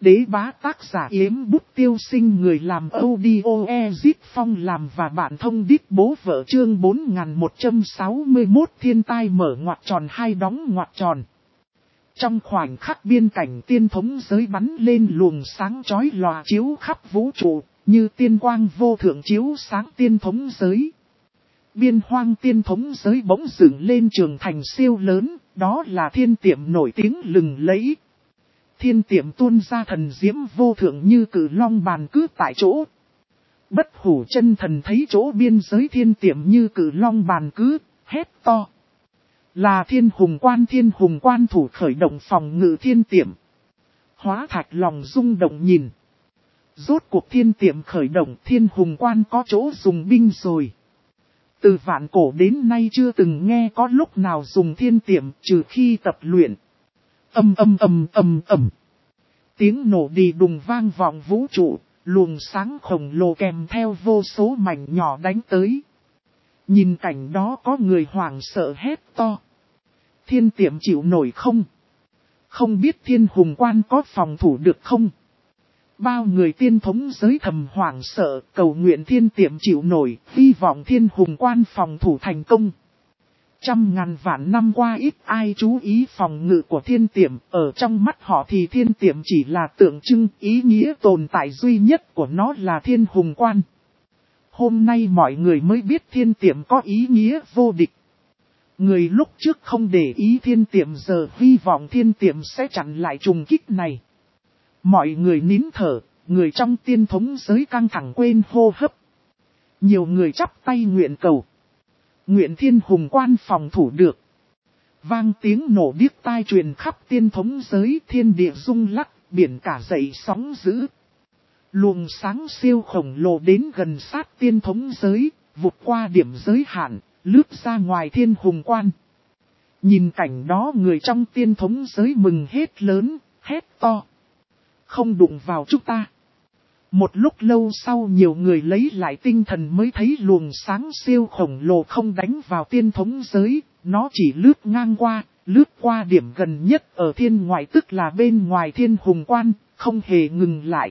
Đế bá tác giả Yếm Bút Tiêu Sinh, người làm audio Ezit Phong làm và bạn thông đít bố vợ, chương 4161 thiên tai mở ngoặc tròn hai đóng ngoặc tròn. Trong khoảnh khắc biên cảnh tiên thống giới bắn lên luồng sáng chói lòa chiếu khắp vũ trụ, như tiên quang vô thượng chiếu sáng tiên thống giới. Biên hoang tiên thống giới bỗng dựng lên trường thành siêu lớn, đó là thiên tiệm nổi tiếng lừng lẫy. Thiên tiệm tuôn ra thần diễm vô thượng như cử long bàn cứ tại chỗ. Bất hủ chân thần thấy chỗ biên giới thiên tiệm như cử long bàn cứ, hét to. Là thiên hùng quan thủ khởi động phòng ngự thiên tiệm. Hóa thạch lòng rung động nhìn. Rốt cuộc thiên tiệm khởi động, thiên hùng quan có chỗ dùng binh rồi. Từ vạn cổ đến nay chưa từng nghe có lúc nào dùng thiên tiệm trừ khi tập luyện. Tiếng nổ đi đùng vang vọng vũ trụ, luồng sáng khổng lồ kèm theo vô số mảnh nhỏ đánh tới. Nhìn cảnh đó có người hoảng sợ hét to. Thiên tiệm chịu nổi không? Không biết thiên hùng quan có phòng thủ được không? Bao người tiên thống giới thầm hoảng sợ, cầu nguyện thiên tiệm chịu nổi, hy vọng thiên hùng quan phòng thủ thành công. Trăm ngàn vạn năm qua ít ai chú ý phòng ngự của thiên tiệm, ở trong mắt họ thì thiên tiệm chỉ là tượng trưng, ý nghĩa tồn tại duy nhất của nó là thiên hùng quan. Hôm nay mọi người mới biết thiên tiệm có ý nghĩa vô địch. Người lúc trước không để ý thiên tiệm giờ hy vọng thiên tiệm sẽ chặn lại trùng kích này. Mọi người nín thở, người trong tiên thống giới căng thẳng quên hô hấp. Nhiều người chắp tay nguyện cầu. Nguyện thiên hùng quan phòng thủ được. Vang tiếng nổ điếc tai truyền khắp tiên thống giới, thiên địa rung lắc, biển cả dậy sóng dữ. Luồng sáng siêu khổng lồ đến gần sát tiên thống giới, vụt qua điểm giới hạn, lướt ra ngoài thiên hùng quan. Nhìn cảnh đó người trong tiên thống giới mừng hết lớn, hét to. Không đụng vào chúng ta. Một lúc lâu sau nhiều người lấy lại tinh thần mới thấy luồng sáng siêu khổng lồ không đánh vào tiên thống giới, nó chỉ lướt ngang qua, lướt qua điểm gần nhất ở thiên ngoại tức là bên ngoài thiên hùng quan, không hề ngừng lại.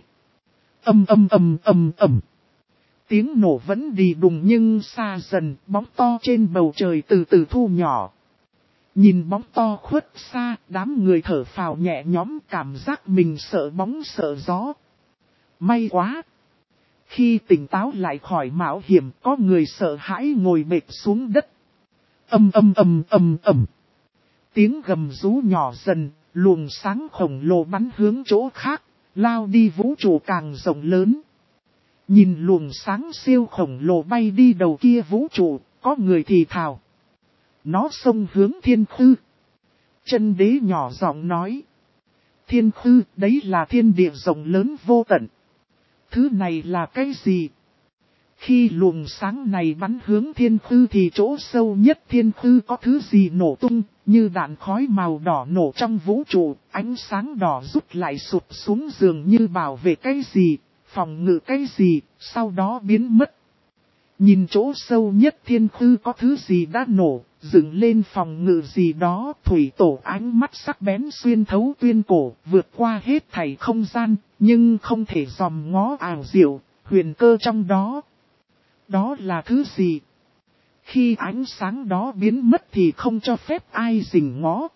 Tiếng nổ vẫn đi đùng nhưng xa dần, bóng to trên bầu trời từ từ thu nhỏ. Nhìn bóng to khuất xa, đám người thở phào nhẹ nhõm, cảm giác mình sợ bóng sợ gió. May quá! Khi tỉnh táo lại khỏi mạo hiểm, có người sợ hãi ngồi bệt xuống đất. Tiếng gầm rú nhỏ dần, luồng sáng khổng lồ bắn hướng chỗ khác, lao đi vũ trụ càng rộng lớn. Nhìn luồng sáng siêu khổng lồ bay đi đầu kia vũ trụ, có người thì thào. Nó xông hướng thiên khư. Chân đế nhỏ giọng nói. Thiên khư, đấy là thiên địa rộng lớn vô tận. Thứ này là cái gì? Khi luồng sáng này bắn hướng thiên khư thì chỗ sâu nhất thiên khư có thứ gì nổ tung, như đạn khói màu đỏ nổ trong vũ trụ, ánh sáng đỏ rút lại sụt xuống dường như bảo vệ cái gì, phòng ngự cái gì, sau đó biến mất. Nhìn chỗ sâu nhất thiên khư có thứ gì đã nổ, dựng lên phòng ngự gì đó, thủy tổ ánh mắt sắc bén xuyên thấu tuyên cổ, vượt qua hết thảy không gian, nhưng không thể dòm ngó ảo diệu, huyền cơ trong đó. Đó là thứ gì? Khi ánh sáng đó biến mất thì không cho phép ai rình ngó.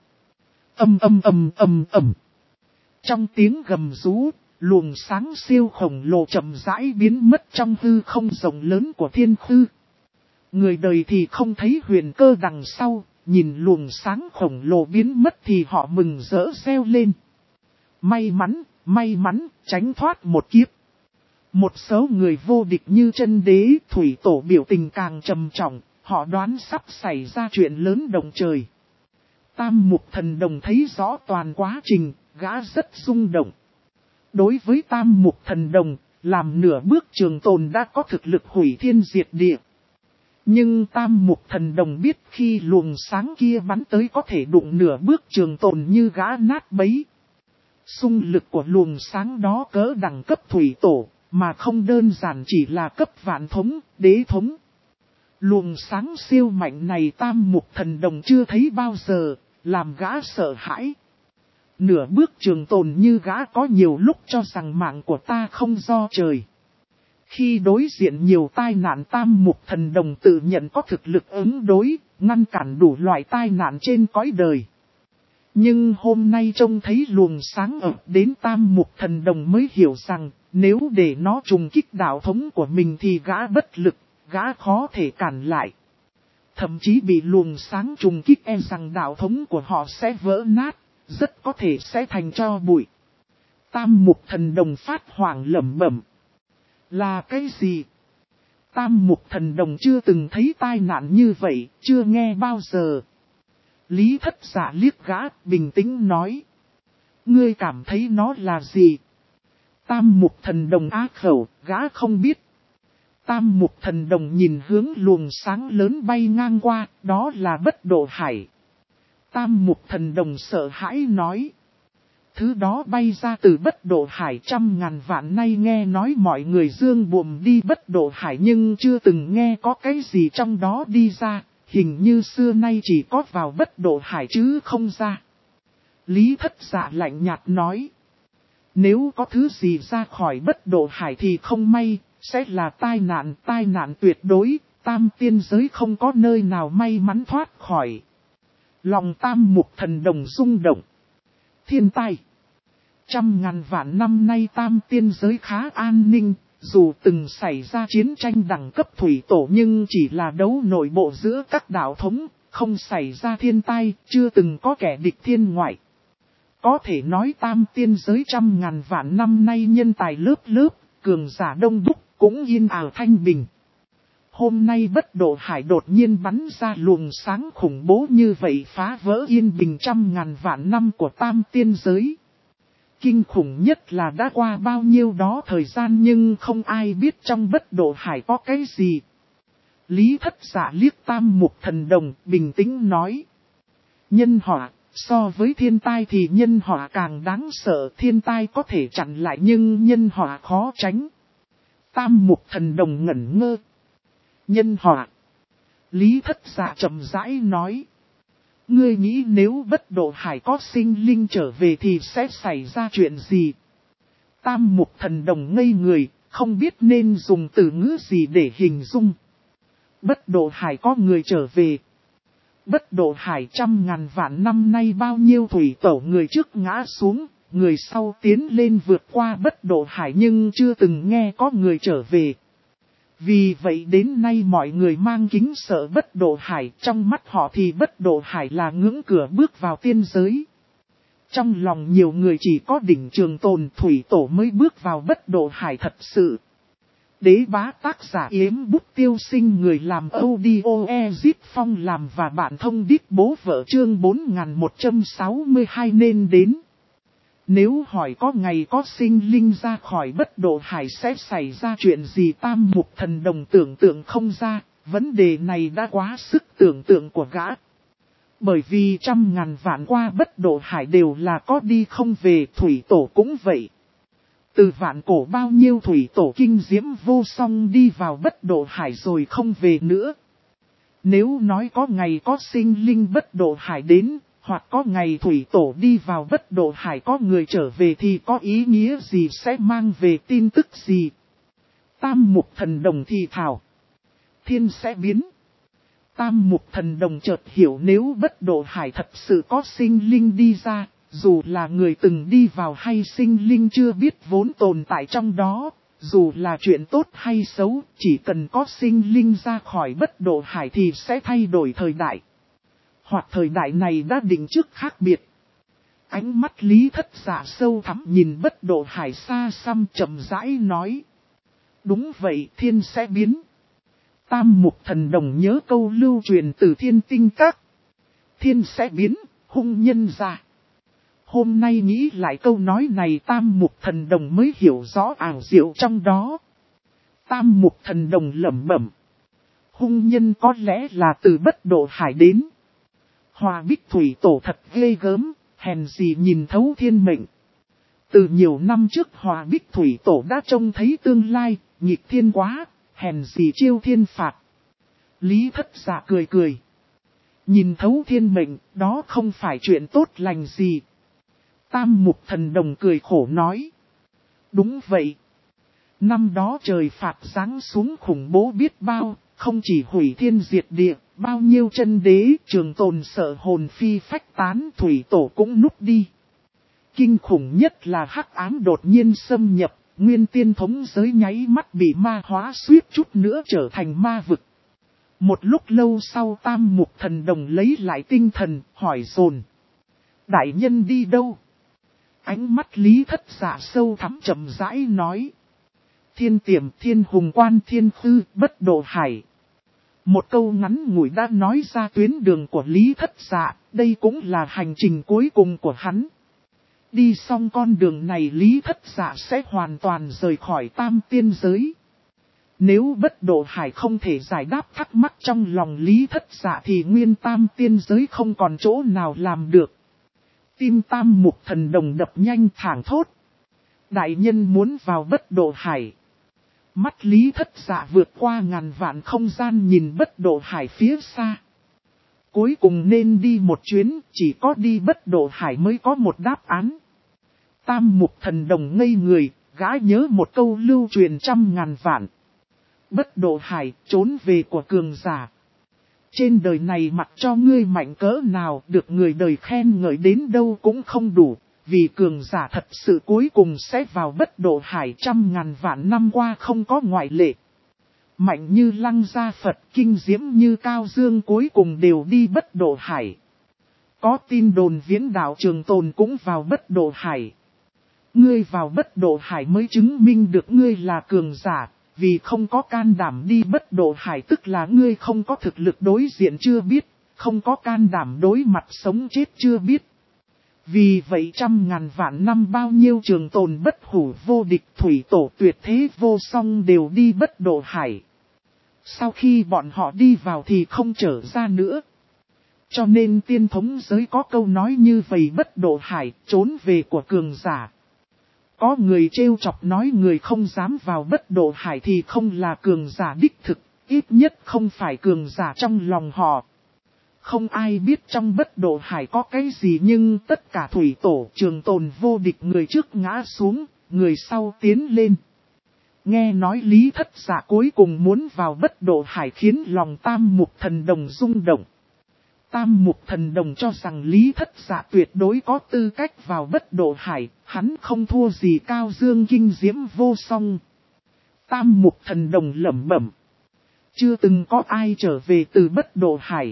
Trong tiếng gầm rú, luồng sáng siêu khổng lồ chậm rãi biến mất trong hư không rộng lớn của thiên khư. Người đời thì không thấy huyền cơ đằng sau, nhìn luồng sáng khổng lồ biến mất thì họ mừng rỡ reo lên. May mắn, tránh thoát một kiếp. Một số người vô địch như chân đế, thủy tổ biểu tình càng trầm trọng, họ đoán sắp xảy ra chuyện lớn động trời. Tam mục thần đồng thấy rõ toàn quá trình, gã rất rung động. Đối với tam mục thần đồng, làm nửa bước trường tồn đã có thực lực hủy thiên diệt địa. Nhưng tam mục thần đồng biết khi luồng sáng kia bắn tới có thể đụng nửa bước trường tồn như gã nát bấy. Xung lực của luồng sáng đó cỡ đẳng cấp thủy tổ, mà không đơn giản chỉ là cấp vạn thống, đế thống. Luồng sáng siêu mạnh này tam mục thần đồng chưa thấy bao giờ, làm gã sợ hãi. Nửa bước trường tồn như gã có nhiều lúc cho rằng mạng của ta không do trời. Khi đối diện nhiều tai nạn Tam Mục Thần Đồng tự nhận có thực lực ứng đối, ngăn cản đủ loại tai nạn trên cõi đời. Nhưng hôm nay trông thấy luồng sáng ập đến Tam Mục Thần Đồng mới hiểu rằng, nếu để nó trùng kích đạo thống của mình thì gã bất lực, gã khó thể cản lại. Thậm chí bị luồng sáng trùng kích e rằng đạo thống của họ sẽ vỡ nát, rất có thể sẽ thành tro bụi. Tam Mục Thần Đồng phát hoảng lẩm bẩm. Là cái gì? Tam Mục Thần Đồng chưa từng thấy tai nạn như vậy, chưa nghe bao giờ. Lý Thất Dạ liếc gã, bình tĩnh nói. Ngươi cảm thấy nó là gì? Tam Mục Thần Đồng á khẩu, gã không biết. Tam Mục Thần Đồng nhìn hướng luồng sáng lớn bay ngang qua, đó là Bất Độ Hải. Tam Mục Thần Đồng sợ hãi nói. Thứ đó bay ra từ Bất Độ Hải, trăm ngàn vạn nay nghe nói mọi người dương buồm đi Bất Độ Hải nhưng chưa từng nghe có cái gì trong đó đi ra, hình như xưa nay chỉ có vào Bất Độ Hải chứ không ra. Lý Thất Dạ lạnh nhạt nói. Nếu có thứ gì ra khỏi Bất Độ Hải thì không may, sẽ là tai nạn tuyệt đối, tam tiên giới không có nơi nào may mắn thoát khỏi. Lòng Tam Mục Thần Đồng rung động. Thiên tai. Trăm ngàn vạn năm nay tam tiên giới khá an ninh, dù từng xảy ra chiến tranh đẳng cấp thủy tổ nhưng chỉ là đấu nội bộ giữa các đạo thống, không xảy ra thiên tai, chưa từng có kẻ địch thiên ngoại. Có thể nói tam tiên giới trăm ngàn vạn năm nay nhân tài lớp lớp, cường giả đông đúc, cũng yên ả thanh bình. Hôm nay Bất Độ Hải đột nhiên bắn ra luồng sáng khủng bố như vậy phá vỡ yên bình trăm ngàn vạn năm của tam tiên giới. Kinh khủng nhất là đã qua bao nhiêu đó thời gian nhưng không ai biết trong Bất Độ Hải có cái gì. Lý Thất Dạ liếc Tam Mục Thần Đồng bình tĩnh nói. Nhân họa, so với thiên tai thì nhân họa càng đáng sợ, thiên tai có thể chặn lại nhưng nhân họa khó tránh. Tam Mục Thần Đồng ngẩn ngơ. Nhân họa. Lý Thất Dạ chậm rãi nói. Ngươi nghĩ nếu Bất Độ Hải có sinh linh trở về thì sẽ xảy ra chuyện gì? Tam Mục Thần Đồng ngây người, không biết nên dùng từ ngữ gì để hình dung. Bất Độ Hải có người trở về. Bất Độ Hải trăm ngàn vạn năm nay bao nhiêu thủy tổ người trước ngã xuống, người sau tiến lên vượt qua Bất Độ Hải nhưng chưa từng nghe có người trở về. Vì vậy đến nay mọi người mang kính sợ Bất Độ Hải, trong mắt họ thì Bất Độ Hải là ngưỡng cửa bước vào tiên giới. Trong lòng nhiều người chỉ có đỉnh trường tồn thủy tổ mới bước vào Bất Độ Hải thật sự. Đế bá tác giả Yếm Bút Tiêu Sinh, người làm audio Ezip Phong làm và bạn thông điệp bố vợ chương 4162 nên đến. Nếu hỏi có ngày có sinh linh ra khỏi Bất Độ Hải sẽ xảy ra chuyện gì, Tam Mục Thần Đồng tưởng tượng không ra, vấn đề này đã quá sức tưởng tượng của gã. Bởi vì trăm ngàn vạn qua Bất Độ Hải đều là có đi không về, thủy tổ cũng vậy. Từ vạn cổ bao nhiêu thủy tổ kinh diễm vô song đi vào Bất Độ Hải rồi không về nữa. Nếu nói có ngày có sinh linh Bất Độ Hải đến, hoặc có ngày thủy tổ đi vào Bất Độ Hải có người trở về thì có ý nghĩa gì, sẽ mang về tin tức gì? Tam Mục Thần Đồng thì thào. Thiên sẽ biến. Tam Mục Thần Đồng chợt hiểu, nếu Bất Độ Hải thật sự có sinh linh đi ra, dù là người từng đi vào hay sinh linh chưa biết vốn tồn tại trong đó, dù là chuyện tốt hay xấu, chỉ cần có sinh linh ra khỏi Bất Độ Hải thì sẽ thay đổi thời đại. Hoặc thời đại này đã định trước khác biệt. Ánh mắt Lý Thất Dạ sâu thẳm nhìn Bất Độ Hải xa xăm chậm rãi nói. Đúng vậy, thiên sẽ biến. Tam Mục Thần Đồng nhớ câu lưu truyền từ Thiên Tinh Các. Thiên sẽ biến, hung nhân ra. Hôm nay nghĩ lại câu nói này Tam Mục Thần Đồng mới hiểu rõ ảo diệu trong đó. Tam Mục Thần Đồng lẩm bẩm. Hung nhân có lẽ là từ Bất Độ Hải đến. Hòa Bích Thủy Tổ thật ghê gớm, hèn gì nhìn thấu thiên mệnh. Từ nhiều năm trước Hòa Bích Thủy Tổ đã trông thấy tương lai, nghịch thiên quá, hèn gì chiêu thiên phạt. Lý Thất Dạ cười cười. Nhìn thấu thiên mệnh, đó không phải chuyện tốt lành gì. Tam mục thần đồng cười khổ nói. Đúng vậy. Năm đó trời phạt giáng xuống khủng bố biết bao, không chỉ hủy thiên diệt địa, bao nhiêu chân đế trường tồn sợ hồn phi phách tán, thủy tổ cũng núp đi. Kinh khủng nhất là hắc ám đột nhiên xâm nhập, nguyên tiên thống giới nháy mắt bị ma hóa suýt chút nữa trở thành ma vực. Một lúc lâu sau tam mục thần đồng lấy lại tinh thần, hỏi dồn. Đại nhân đi đâu? Ánh mắt Lý Thất Dạ sâu thẳm chậm rãi nói. Thiên tiệm thiên hùng quan thiên khư bất độ hải. Một câu ngắn ngủi đã nói ra tuyến đường của Lý Thất Dạ, đây cũng là hành trình cuối cùng của hắn. Đi xong con đường này Lý Thất Dạ sẽ hoàn toàn rời khỏi tam tiên giới. Nếu bất độ hải không thể giải đáp thắc mắc trong lòng Lý Thất Dạ thì nguyên tam tiên giới không còn chỗ nào làm được. Tim tam mục thần đồng đập nhanh thảng thốt. Đại nhân muốn vào bất độ hải. Mắt Lý Thất Dạ vượt qua ngàn vạn không gian nhìn bất độ hải phía xa. Cuối cùng nên đi một chuyến, chỉ có đi bất độ hải mới có một đáp án. Tam mục thần đồng ngây người, gã nhớ một câu lưu truyền trăm ngàn vạn. Bất độ hải, trốn về của cường giả. Trên đời này mặc cho ngươi mạnh cỡ nào, được người đời khen ngợi đến đâu cũng không đủ, vì cường giả thật sự cuối cùng sẽ vào bất độ hải, trăm ngàn vạn năm qua không có ngoại lệ. Mạnh như Lăng Gia Phật, kinh diễm như Cao Dương cuối cùng đều đi bất độ hải. Có tin đồn Viễn Đạo Trường Tồn cũng vào bất độ hải. Ngươi vào bất độ hải mới chứng minh được ngươi là cường giả, vì không có can đảm đi bất độ hải tức là ngươi không có thực lực đối diện chưa biết, không có can đảm đối mặt sống chết chưa biết. Vì vậy trăm ngàn vạn năm bao nhiêu trường tồn bất hủ vô địch thủy tổ tuyệt thế vô song đều đi bất độ hải. Sau khi bọn họ đi vào thì không trở ra nữa. Cho nên tiên thống giới có câu nói như vậy bất độ hải, trốn về của cường giả. Có người trêu chọc nói người không dám vào bất độ hải thì không là cường giả đích thực, ít nhất không phải cường giả trong lòng họ. Không ai biết trong bất độ hải có cái gì nhưng tất cả thủy tổ trường tồn vô địch người trước ngã xuống, người sau tiến lên. Nghe nói Lý Thất Dạ cuối cùng muốn vào bất độ hải khiến lòng tam mục thần đồng rung động. Tam mục thần đồng cho rằng Lý Thất Dạ tuyệt đối có tư cách vào bất độ hải, hắn không thua gì Cao Dương kinh diễm vô song. Tam mục thần đồng lẩm bẩm. Chưa từng có ai trở về từ bất độ hải.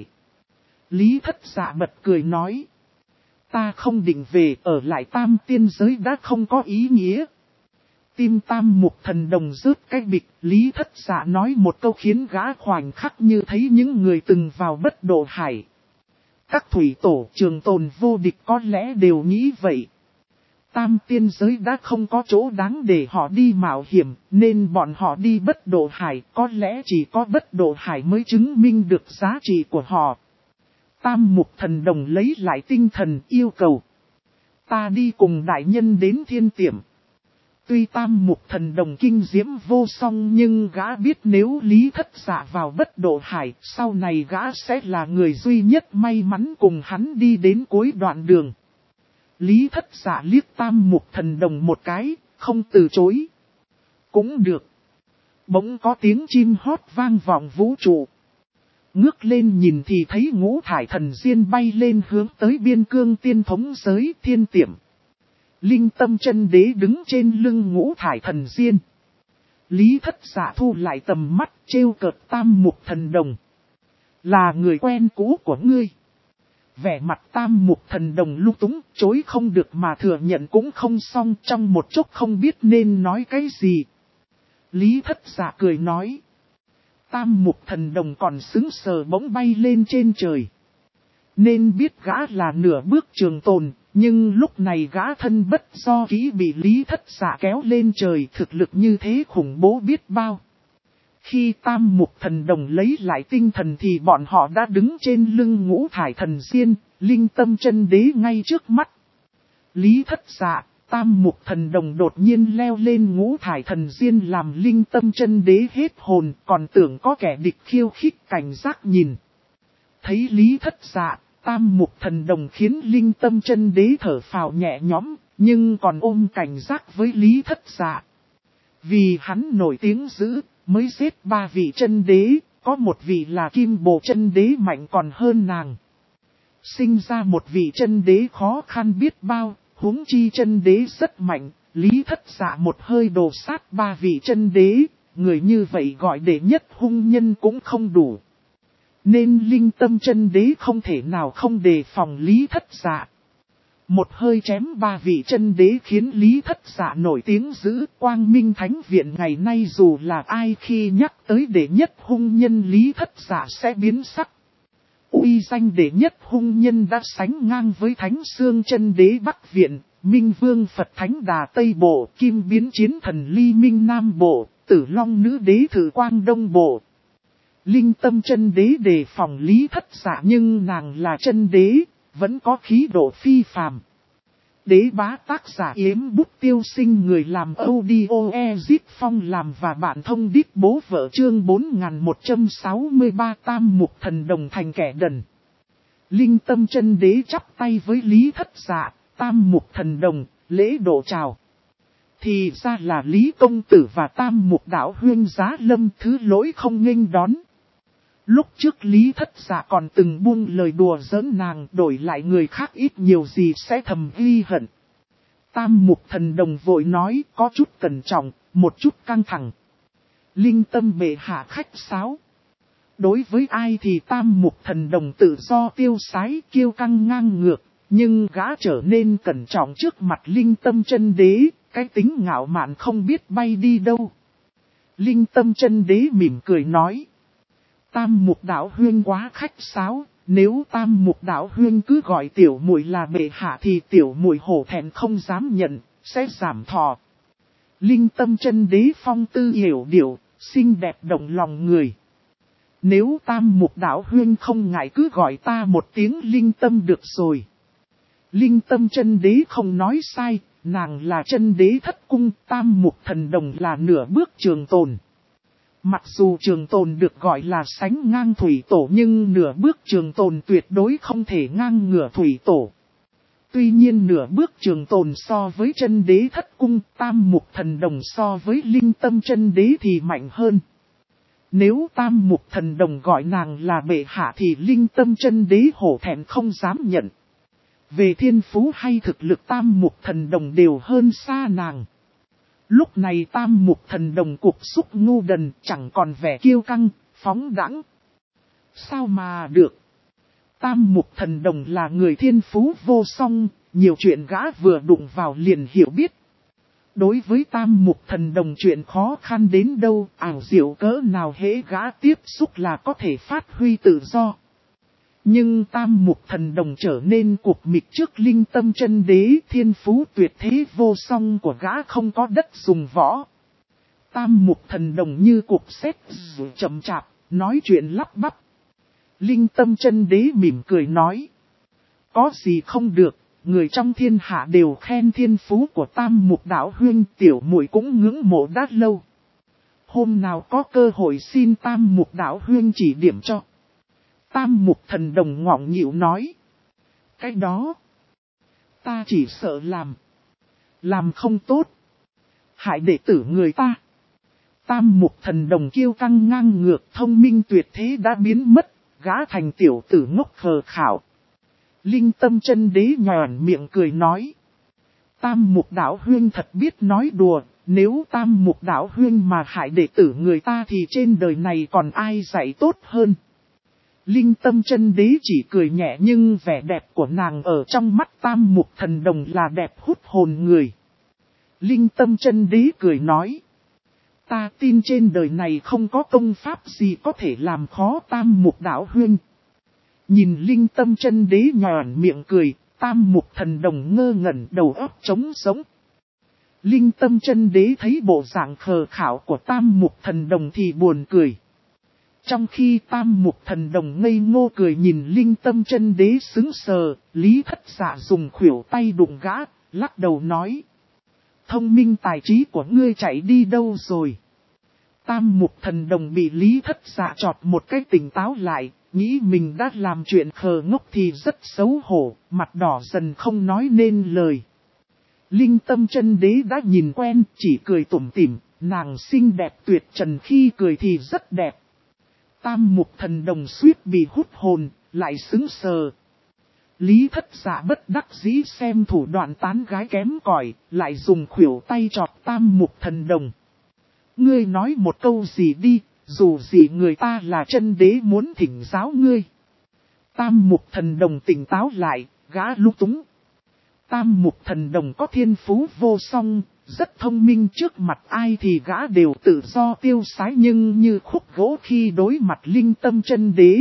Lý Thất Dạ bật cười nói. Ta không định về, ở lại tam tiên giới đã không có ý nghĩa. Tim tam mục thần đồng rớt cái bịch, Lý Thất Dạ nói một câu khiến gã khoảnh khắc như thấy những người từng vào bất độ hải. Các thủy tổ trường tồn vô địch có lẽ đều nghĩ vậy. Tam tiên giới đã không có chỗ đáng để họ đi mạo hiểm, nên bọn họ đi bất độ hải, có lẽ chỉ có bất độ hải mới chứng minh được giá trị của họ. Tam mục thần đồng lấy lại tinh thần yêu cầu. Ta đi cùng đại nhân đến thiên tiệm. Tuy tam mục thần đồng kinh diễm vô song nhưng gã biết nếu Lý Thất Dạ vào bất độ hải, sau này gã sẽ là người duy nhất may mắn cùng hắn đi đến cuối đoạn đường. Lý Thất Dạ liếc tam mục thần đồng một cái, không từ chối. Cũng được. Bỗng có tiếng chim hót vang vọng vũ trụ. Ngước lên nhìn thì thấy ngũ thải thần diên bay lên hướng tới biên cương tiên thống giới thiên tiệm. Linh Tâm Chân Đế đứng trên lưng ngũ thải thần diên. Lý Thất Dạ thu lại tầm mắt trêu cợt tam mục thần đồng. Là người quen cũ của ngươi. Vẻ mặt tam mục thần đồng lung túng, chối không được mà thừa nhận cũng không xong, trong một chốc không biết nên nói cái gì. Lý Thất Dạ cười nói. Tam mục thần đồng còn sững sờ bỗng bay lên trên trời. Nên biết gã là nửa bước trường tồn, nhưng lúc này gã thân bất do kỹ bị Lý Thất Dạ kéo lên trời, thực lực như thế khủng bố biết bao. Khi tam mục thần đồng lấy lại tinh thần thì bọn họ đã đứng trên lưng ngũ thải thần diên, Linh Tâm Chân Đế ngay trước mắt. Lý Thất Dạ, tam mục thần đồng đột nhiên leo lên ngũ thải thần diên làm Linh Tâm Chân Đế hết hồn, còn tưởng có kẻ địch khiêu khích cảnh giác nhìn. Thấy Lý Thất Dạ, Tam mục thần đồng khiến Linh Tâm Chân Đế thở phào nhẹ nhõm, nhưng còn ôm cảnh giác với Lý Thất Dạ. Vì hắn nổi tiếng dữ, mới giết 3 vị chân đế, có một vị là Kim Bồ Chân Đế mạnh còn hơn nàng. Sinh ra một vị chân đế khó khăn biết bao, huống chi chân đế rất mạnh, Lý Thất Dạ một hơi đồ sát 3 vị chân đế, người như vậy gọi đệ nhất hung nhân cũng không đủ. Nên Linh Tâm Chân Đế không thể nào không đề phòng Lý Thất Dạ. Một hơi chém 3 vị chân đế khiến Lý Thất Dạ nổi tiếng dữ. Quang Minh Thánh Viện ngày nay dù là ai khi nhắc tới đệ nhất hung nhân Lý Thất Dạ sẽ biến sắc. Uy danh đệ nhất hung nhân đã sánh ngang với Thánh Xương Chân Đế Bắc Viện, Minh Vương Phật Thánh Đà Tây Bộ, Kim Biến Chiến Thần Ly Minh Nam Bộ, Tử Long Nữ Đế Thử Quang Đông Bộ. Linh Tâm Chân Đế đề phòng Lý Thất Dạ nhưng nàng là chân đế, vẫn có khí độ phi phàm. Đế bá tác giả Yếm Bút Tiêu Sinh người làm audio Ezip Phong làm và bạn thông điệp bố vợ chương 4163 Tam Mục Thần Đồng thành kẻ đần. Linh Tâm Chân Đế chắp tay với Lý Thất Dạ, Tam Mục Thần Đồng, lễ độ chào. Thì ra là Lý Công Tử và Tam Mục Đạo Huyên giá lâm, thứ lỗi không nghênh đón. Lúc trước Lý Thất Dạ còn từng buông lời đùa giỡn nàng, đổi lại người khác ít nhiều gì sẽ thầm ghi hận. Tam Mục Thần Đồng vội nói, có chút cẩn trọng, một chút căng thẳng. Linh Tâm bệ hạ khách sáo. Đối với ai thì Tam Mục Thần Đồng tự do tiêu sái kiêu căng ngang ngược, nhưng gã trở nên cẩn trọng trước mặt Linh Tâm Chân Đế, cái tính ngạo mạn không biết bay đi đâu. Linh Tâm Chân Đế mỉm cười nói. Tam Mục Đạo Huyên quá khách sáo, nếu Tam Mục Đạo Huyên cứ gọi tiểu muội là bệ hạ thì tiểu muội hổ thẹn không dám nhận, sẽ giảm thọ. Linh Tâm Chân Đế phong tư hiểu điệu, xinh đẹp động lòng người. Nếu Tam Mục Đạo Huyên không ngại cứ gọi ta một tiếng Linh Tâm được rồi. Linh Tâm Chân Đế không nói sai, nàng là chân đế thất cung, Tam Mục Thần Đồng là nửa bước trường tồn. Mặc dù trường tồn được gọi là sánh ngang thủy tổ nhưng nửa bước trường tồn tuyệt đối không thể ngang ngửa thủy tổ. Tuy nhiên nửa bước trường tồn so với chân đế thất cung, Tam Mục Thần Đồng so với Linh Tâm Chân Đế thì mạnh hơn. Nếu Tam Mục Thần Đồng gọi nàng là bệ hạ thì Linh Tâm Chân Đế hổ thẹn không dám nhận. Về thiên phú hay thực lực Tam Mục Thần Đồng đều hơn xa nàng. Lúc này Tam Mục Thần Đồng cục xúc ngu đần chẳng còn vẻ kiêu căng, phóng đãng. Sao mà được? Tam Mục Thần Đồng là người thiên phú vô song, nhiều chuyện gã vừa đụng vào liền hiểu biết. Đối với Tam Mục Thần Đồng chuyện khó khăn đến đâu, ảo diệu cỡ nào hễ gã tiếp xúc là có thể phát huy tự do. Nhưng Tam Mục Thần Đồng trở nên cục mịch trước Linh Tâm Chân Đế, thiên phú tuyệt thế vô song của gã không có đất dùng võ. Tam Mục Thần Đồng như cục sét chậm chạp, nói chuyện lắp bắp. Linh Tâm Chân Đế mỉm cười nói. Có gì không được, người trong thiên hạ đều khen thiên phú của Tam Mục Đạo Huyên, tiểu muội cũng ngưỡng mộ đã lâu. Hôm nào có cơ hội xin Tam Mục Đạo Huyên chỉ điểm cho. Tam Mục Thần Đồng ngọng nghịu nói. Cái đó, ta chỉ sợ làm không tốt. Hại đệ tử người ta. Tam Mục Thần Đồng kiêu căng ngang ngược thông minh tuyệt thế đã biến mất, gã thành tiểu tử ngốc khờ khảo. Linh Tâm Chân Đế nhòn miệng cười nói. Tam Mục Đạo Huyên thật biết nói đùa, nếu Tam Mục Đạo Huyên mà hại đệ tử người ta thì trên đời này còn ai dạy tốt hơn. Linh Tâm Chân Đế chỉ cười nhẹ nhưng vẻ đẹp của nàng ở trong mắt Tam Mục Thần Đồng là đẹp hút hồn người. Linh Tâm Chân Đế cười nói. Ta tin trên đời này không có công pháp gì có thể làm khó Tam Mục Đạo Huyên. Nhìn Linh Tâm Chân Đế nhòn miệng cười, Tam Mục Thần Đồng ngơ ngẩn đầu óc trống sống. Linh Tâm Chân Đế thấy bộ dạng khờ khảo của Tam Mục Thần Đồng thì buồn cười. Trong khi Tam Mục Thần Đồng ngây ngô cười nhìn Linh Tâm Chân Đế sững sờ, Lý Thất Dạ dùng khuỷu tay đụng gã, lắc đầu nói. Thông minh tài trí của ngươi chạy đi đâu rồi? Tam Mục Thần Đồng bị Lý Thất Dạ chọt một cái tỉnh táo lại, nghĩ mình đã làm chuyện khờ ngốc thì rất xấu hổ, mặt đỏ dần không nói nên lời. Linh Tâm Chân Đế đã nhìn quen, chỉ cười tủm tỉm, nàng xinh đẹp tuyệt trần khi cười thì rất đẹp. Tam Mục Thần Đồng suýt bị hút hồn, lại sững sờ. Lý Thất Dạ bất đắc dĩ xem thủ đoạn tán gái kém cỏi, lại dùng khuỷu tay chọt Tam Mục Thần Đồng. Ngươi nói một câu gì đi, dù gì người ta là chân đế muốn thỉnh giáo ngươi. Tam Mục Thần Đồng tỉnh táo lại, gã lúng túng. Tam Mục Thần Đồng có thiên phú vô song, rất thông minh, trước mặt ai thì gã đều tự do tiêu sái, nhưng như khúc gỗ khi đối mặt Linh Tâm Chân Đế.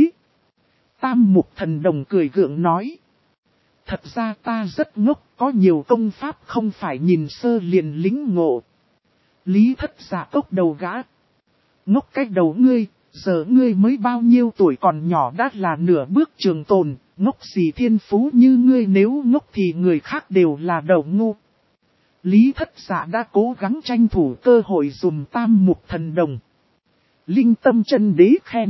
Tam Mục Thần Đồng cười gượng nói. Thật ra ta rất ngốc, có nhiều công pháp không phải nhìn sơ liền lĩnh ngộ. Lý Thất Dạ cốc đầu gã. Ngốc cách đầu ngươi, giờ ngươi mới bao nhiêu tuổi còn nhỏ đã là nửa bước trường tồn, ngốc gì thiên phú như ngươi, nếu ngốc thì người khác đều là đầu ngu. Lý Thất Dạ đã cố gắng tranh thủ cơ hội dùng Tam Mục Thần Đồng. Linh Tâm Chân Đế khen.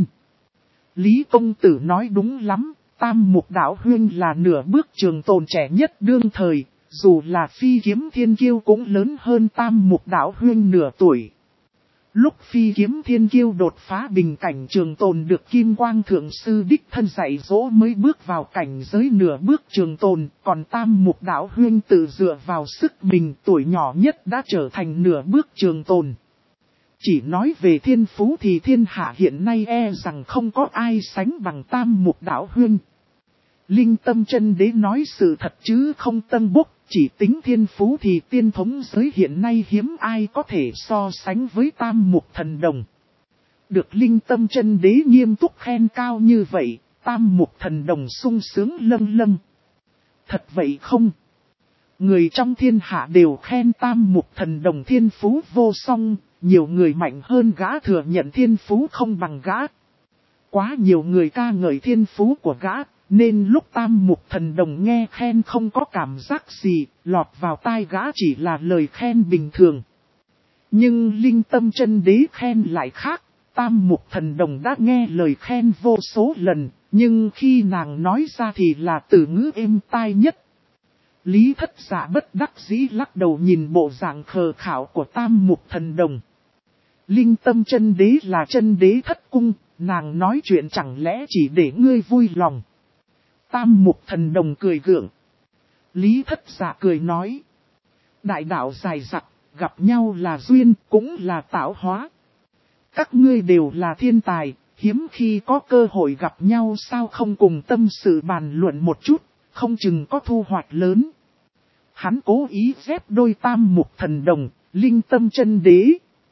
Lý công tử nói đúng lắm, Tam Mục Đạo Huyên là nửa bước trường tồn trẻ nhất đương thời, dù là Phi Kiếm Thiên Kiêu cũng lớn hơn Tam Mục Đạo Huyên nửa tuổi. Lúc Phi Kiếm Thiên Kiêu đột phá bình cảnh trường tồn được Kim Quang Thượng Sư đích thân dạy dỗ mới bước vào cảnh giới nửa bước trường tồn, còn Tam Mục Đạo Huyên tự dựa vào sức mình tuổi nhỏ nhất đã trở thành nửa bước trường tồn. Chỉ nói về thiên phú thì thiên hạ hiện nay e rằng không có ai sánh bằng Tam Mục Đạo Huyên. Linh Tâm Chân Đế nói sự thật chứ không tân bốc, chỉ tính thiên phú thì tiên thống giới hiện nay hiếm ai có thể so sánh với Tam Mục Thần Đồng. Được Linh Tâm Chân Đế nghiêm túc khen cao như vậy, Tam Mục Thần Đồng sung sướng lâng lâng. Thật vậy không? Người trong thiên hạ đều khen Tam Mục Thần Đồng thiên phú vô song, nhiều người mạnh hơn gã thừa nhận thiên phú không bằng gã. Quá nhiều người ca ngợi thiên phú của gã, nên lúc Tam Mục Thần Đồng nghe khen không có cảm giác gì, lọt vào tai gã chỉ là lời khen bình thường. Nhưng Linh Tâm Chân Đế khen lại khác, Tam Mục Thần Đồng đã nghe lời khen vô số lần, nhưng khi nàng nói ra thì là từ ngữ êm tai nhất. Lý Thất Dạ bất đắc dĩ lắc đầu nhìn bộ dạng khờ khảo của Tam Mục Thần Đồng. Linh Tâm Chân Đế là chân đế thất cung, nàng nói chuyện chẳng lẽ chỉ để ngươi vui lòng. Tam Mục Thần Đồng cười gượng. Lý Thất Dạ cười nói. Đại đạo dài dặc, gặp nhau là duyên, cũng là tạo hóa. Các ngươi đều là thiên tài, hiếm khi có cơ hội gặp nhau, sao không cùng tâm sự bàn luận một chút, không chừng có thu hoạch lớn. Hắn cố ý ghép đôi Tam Mục Thần Đồng, Linh Tâm Chân Đế.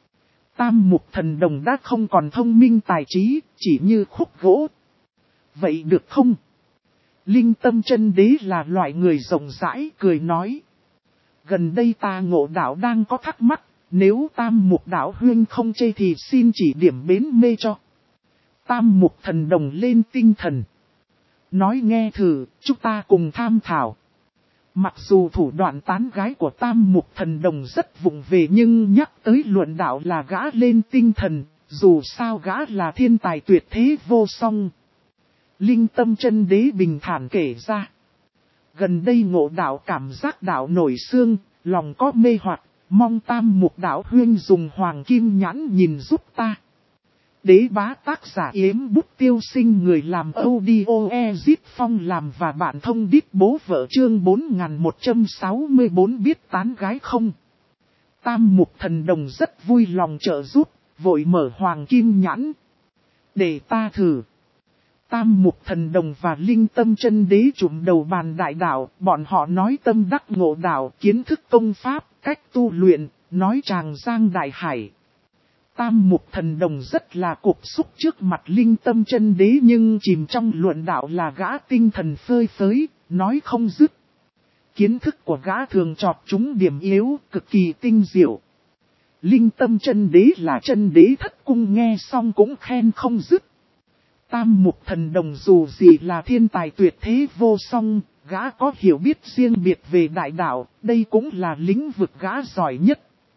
Tam Mục Thần Đồng đã không còn thông minh tài trí, chỉ như khúc gỗ. Vậy được không? Linh Tâm Chân Đế là loại người rộng rãi, cười nói. Gần đây ta ngộ đạo đang có thắc mắc, nếu Tam Mục Đạo Huyên không chê thì xin chỉ điểm bến mê cho. Tam Mục Thần Đồng lên tinh thần. Nói nghe thử, chúng ta cùng tham thảo. Mặc dù thủ đoạn tán gái của Tam Mục Thần Đồng rất vụng về, nhưng nhắc tới luận đạo là gã lên tinh thần, dù sao gã là thiên tài tuyệt thế vô song. Linh Tâm Chân Đế bình thản kể ra. Gần đây ngộ đạo cảm giác đạo nổi xương, lòng có mê hoặc, mong Tam Mục Đạo Huyên dùng hoàng kim nhãn nhìn giúp ta. Đế bá tác giả Yếm Bút Tiêu Sinh, người làm audio Ezip Phong làm và bạn thông đít bố vợ, chương 4164 biết tán gái không. Tam Mục Thần Đồng rất vui lòng trợ giúp, vội mở hoàng kim nhãn. Để ta thử. Tam Mục Thần Đồng và Linh Tâm Chân Đế trụm đầu bàn đại đạo, bọn họ nói tâm đắc ngộ đạo, kiến thức công pháp, cách tu luyện, nói tràng giang đại hải. Tam Mục Thần Đồng rất là cục xúc trước mặt Linh Tâm Chân Đế, nhưng chìm trong luận đạo là gã tinh thần phơi phới, nói không dứt. Kiến thức của gã thường chọt trúng điểm yếu, cực kỳ tinh diệu. Linh Tâm Chân Đế là chân đế thất cung, nghe xong cũng khen không dứt. Tam Mục Thần Đồng dù gì là thiên tài tuyệt thế vô song, gã có hiểu biết riêng biệt về đại đạo, đây cũng là lĩnh vực gã giỏi nhất.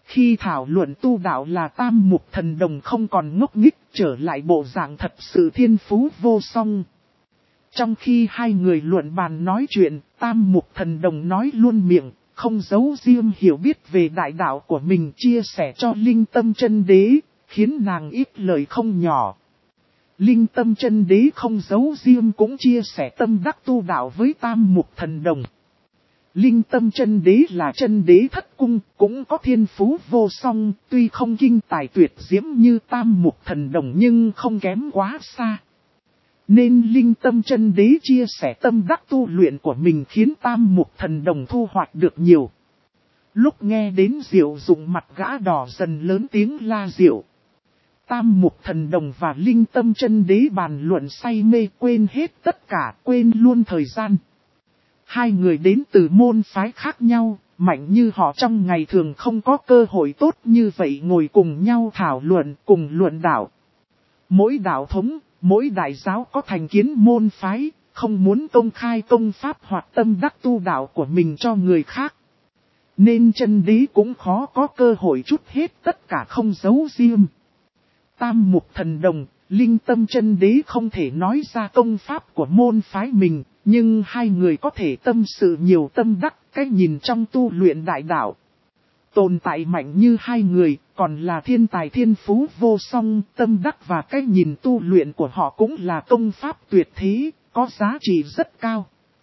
Khi thảo luận tu đạo là Tam Mục Thần Đồng không còn ngốc nghếch, trở lại bộ dạng thật sự thiên phú vô song. Trong khi hai người luận bàn nói chuyện, Tam Mục Thần Đồng nói luôn miệng, không giấu riêng hiểu biết về đại đạo của mình chia sẻ cho Linh Tâm Chân Đế, khiến nàng ít lời không nhỏ. Linh Tâm Chân Đế không giấu riêng cũng chia sẻ tâm đắc tu đạo với Tam Mục Thần Đồng. Linh Tâm Chân Đế là chân đế thất cung, cũng có thiên phú vô song, tuy không kinh tài tuyệt diễm như Tam Mục Thần Đồng nhưng không kém quá xa. Nên Linh Tâm Chân Đế chia sẻ tâm đắc tu luyện của mình khiến Tam Mục Thần Đồng thu hoạch được nhiều. Lúc nghe đến Diệu Dụng mặt gã đỏ dần lớn tiếng la Diệu. Tam Mục Thần Đồng và Linh Tâm Chân Đế bàn luận say mê, quên hết tất cả, quên luôn thời gian. Hai người đến từ môn phái khác nhau, mạnh như họ trong ngày thường không có cơ hội tốt như vậy ngồi cùng nhau thảo luận, cùng luận đạo. Mỗi đạo thống, mỗi đại giáo có thành kiến môn phái, không muốn công khai công pháp hoặc tâm đắc tu đạo của mình cho người khác. Nên chân đế cũng khó có cơ hội trút hết tất cả không giấu riêng. Tam Mục Thần Đồng, Linh Tâm Chân Đế không thể nói ra công pháp của môn phái mình, nhưng hai người có thể tâm sự nhiều tâm đắc, cái nhìn trong tu luyện đại đạo. Tồn tại mạnh như hai người, còn là thiên tài thiên phú vô song, tâm đắc và cái nhìn tu luyện của họ cũng là công pháp tuyệt thế, có giá trị rất cao.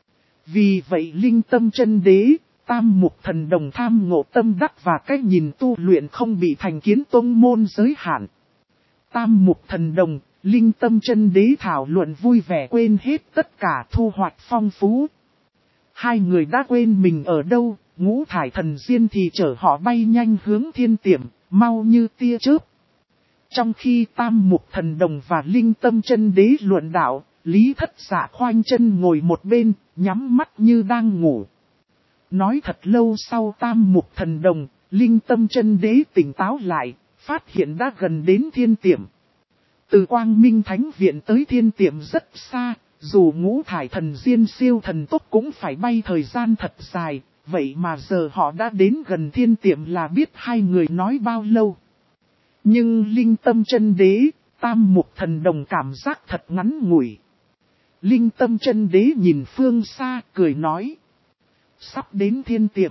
Vì vậy Linh Tâm Chân Đế, Tam Mục Thần Đồng tham ngộ tâm đắc và cái nhìn tu luyện không bị thành kiến tông môn giới hạn. Tam Mục Thần Đồng, Linh Tâm Chân Đế thảo luận vui vẻ quên hết tất cả thu hoạch phong phú. Hai người đã quên mình ở đâu, Ngũ Thải Thần Diên thì chở họ bay nhanh hướng Thiên Tiệm, mau như tia chớp. Trong khi Tam Mục Thần Đồng và Linh Tâm Chân Đế luận đạo, Lý Thất Dạ khoanh chân ngồi một bên, nhắm mắt như đang ngủ. Nói thật lâu sau Tam Mục Thần Đồng, Linh Tâm Chân Đế tỉnh táo lại, phát hiện đã gần đến Thiên Tiệm. Từ Quang Minh Thánh Viện tới Thiên Tiệm rất xa, dù Ngũ Thải Thần Diên siêu thần tốc cũng phải bay thời gian thật dài, vậy mà giờ họ đã đến gần Thiên Tiệm là biết hai người nói bao lâu. Nhưng Linh Tâm Chân Đế, Tam Mục Thần Đồng cảm giác thật ngắn ngủi. Linh Tâm Chân Đế nhìn phương xa, cười nói. Sắp đến Thiên Tiệm.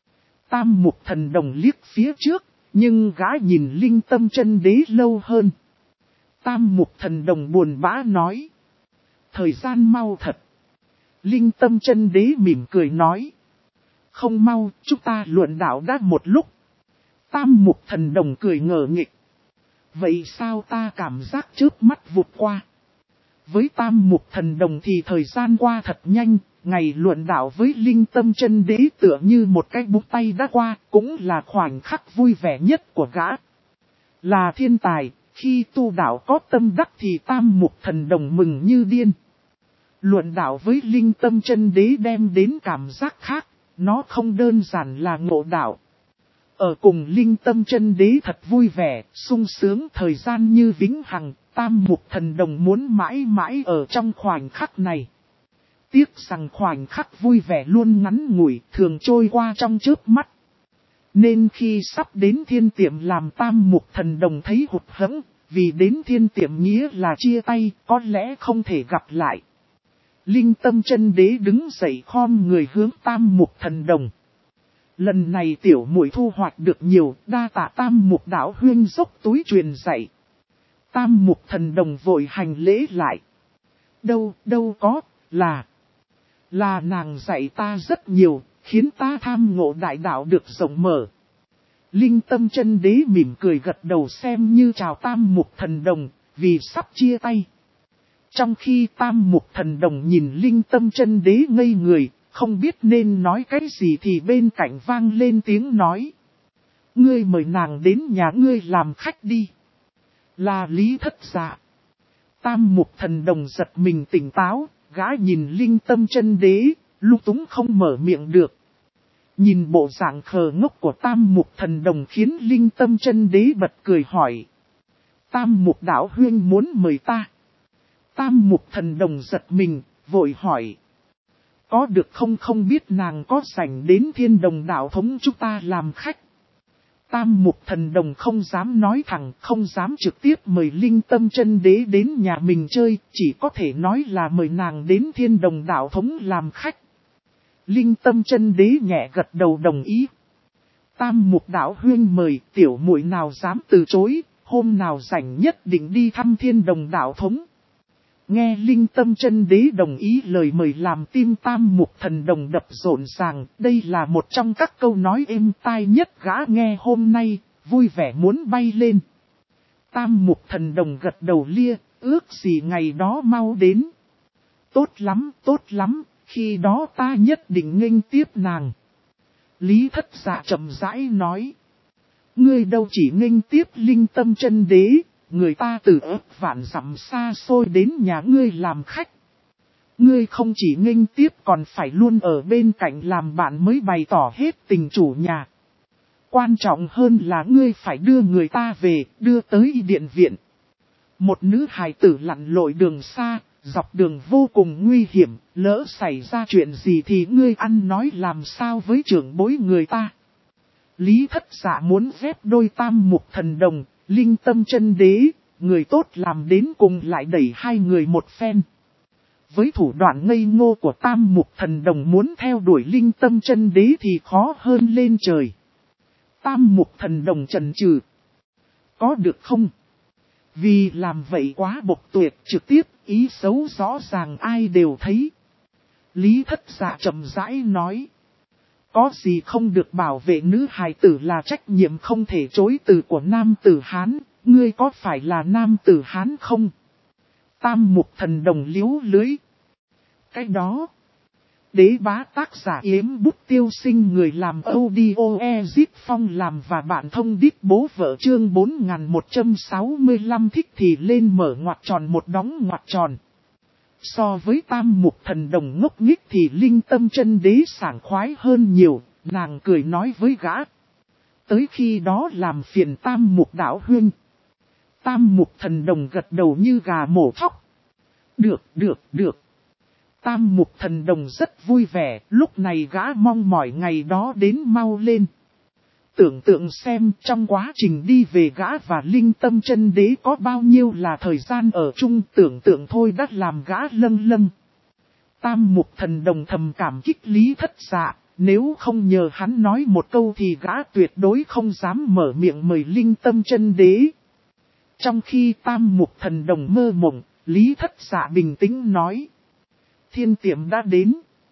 Tam Mục Thần Đồng liếc phía trước, nhưng gã nhìn Linh Tâm Chân Đế lâu hơn. Tam Mục Thần Đồng buồn bã nói. Thời gian mau thật. Linh Tâm Chân Đế mỉm cười nói. Không mau, chúng ta luận đạo đã một lúc. Tam Mục Thần Đồng cười ngờ nghịch. Vậy sao ta cảm giác chớp mắt vụt qua? Với Tam Mục Thần Đồng thì thời gian qua thật nhanh, ngày luận đạo với Linh Tâm Chân Đế tựa như một cái búng tay đã qua, cũng là khoảnh khắc vui vẻ nhất của gã. Là thiên tài, khi tu đạo có tâm đắc thì Tam Mục Thần Đồng mừng như điên. Luận đạo với Linh Tâm Chân Đế đem đến cảm giác khác, nó không đơn giản là ngộ đạo. Ở cùng Linh Tâm Chân Đế thật vui vẻ, sung sướng thời gian như vĩnh hằng, Tam Mục Thần Đồng muốn mãi mãi ở trong khoảnh khắc này. Tiếc rằng khoảnh khắc vui vẻ luôn ngắn ngủi, thường trôi qua trong chớp mắt. Nên khi sắp đến Thiên Tiệm làm Tam Mục Thần Đồng thấy hụt hẫng, vì đến Thiên Tiệm nghĩa là chia tay, có lẽ không thể gặp lại. Linh Tâm Chân Đế đứng dậy khom người hướng Tam Mục Thần Đồng. Lần này tiểu muội thu hoạch được nhiều, đa tạ Tam Mục đạo huynh dốc túi truyền dạy. Tam Mục Thần Đồng vội hành lễ lại. Đâu có, là nàng dạy ta rất nhiều, khiến ta tham ngộ đại đạo được rộng mở. Linh Tâm Chân Đế mỉm cười gật đầu xem như chào Tam Mục Thần Đồng, vì sắp chia tay. Trong khi Tam Mục Thần Đồng nhìn Linh Tâm Chân Đế ngây người, không biết nên nói cái gì thì bên cạnh vang lên tiếng nói. Ngươi mời nàng đến nhà ngươi làm khách đi. Là Lý Thất Dạ. Tam Mục Thần Đồng giật mình tỉnh táo, gã nhìn Linh Tâm Chân Đế, lung túng không mở miệng được. Nhìn bộ dạng khờ ngốc của Tam Mục Thần Đồng khiến Linh Tâm Chân Đế bật cười hỏi. Tam Mục đạo huynh muốn mời ta. Tam Mục Thần Đồng giật mình, vội hỏi. Có được không biết nàng có rảnh đến Thiên Đồng đạo thống chúng ta làm khách. Tam mục thần đồng không dám nói thẳng, không dám trực tiếp mời Linh Tâm Chân Đế đến nhà mình chơi, chỉ có thể nói là mời nàng đến Thiên Đồng đạo thống làm khách. Linh Tâm Chân Đế nhẹ gật đầu đồng ý. Tam mục đạo huyên mời, tiểu muội nào dám từ chối, hôm nào rảnh nhất định đi thăm Thiên Đồng đạo thống. Nghe Linh Tâm Chân Đế đồng ý lời mời làm tim tam mục thần đồng đập rộn ràng, đây là một trong các câu nói êm tai nhất gã nghe hôm nay, vui vẻ muốn bay lên. Tam mục thần đồng gật đầu lia, ước gì ngày đó mau đến. Tốt lắm, khi đó ta nhất định nghênh tiếp nàng. Lý Thất Dạ chậm rãi nói. Ngươi đâu chỉ nghênh tiếp Linh Tâm Chân Đế, người ta từ ức vạn dặm xa xôi đến nhà ngươi làm khách. Ngươi không chỉ nghênh tiếp còn phải luôn ở bên cạnh làm bạn mới bày tỏ hết tình chủ nhà. Quan trọng hơn là ngươi phải đưa người ta về, đưa tới điện viện. Một nữ hài tử lặn lội đường xa, dọc đường vô cùng nguy hiểm, lỡ xảy ra chuyện gì thì ngươi ăn nói làm sao với trưởng bối người ta. Lý Thất Dạ muốn ghép đôi tam mục thần đồng, Linh Tâm Chân Đế, người tốt làm đến cùng lại đẩy hai người một phen. Với thủ đoạn ngây ngô của tam mục thần đồng muốn theo đuổi Linh Tâm Chân Đế thì khó hơn lên trời. Tam mục thần đồng chần chừ. Có được không? Vì làm vậy quá bộc tuyệt trực tiếp, ý xấu rõ ràng ai đều thấy. Lý Thất Dạ chậm rãi nói. Có gì không được bảo vệ nữ hài tử là trách nhiệm không thể chối từ của nam tử Hán, ngươi có phải là nam tử Hán không? Tam mục thần đồng liếu lưới. Cái đó. Đế bá tác giả Yếm Bút Tiêu Sinh người làm audio Ezip Phong làm và bạn thông đít bố vợ chương 4165 thích thì lên mở ngoặc tròn một đóng ngoặc tròn. So với tam mục thần đồng ngốc nghích thì Linh Tâm Chân Đế sảng khoái hơn nhiều, nàng cười nói với gã. Tới khi đó làm phiền tam mục đạo huynh. Tam mục thần đồng gật đầu như gà mổ thóc. Được. Tam mục thần đồng rất vui vẻ, lúc này gã mong mỏi ngày đó đến mau lên. Tưởng tượng xem trong quá trình đi về gã và Linh Tâm Chân Đế có bao nhiêu là thời gian ở chung, tưởng tượng thôi đã làm gã lâng lâng. Tam mục thần đồng thầm cảm kích Lý Thất Dạ, nếu không nhờ hắn nói một câu thì gã tuyệt đối không dám mở miệng mời Linh Tâm Chân Đế. Trong khi tam mục thần đồng mơ mộng, Lý Thất Dạ bình tĩnh nói. Thiên tiệm đã đến.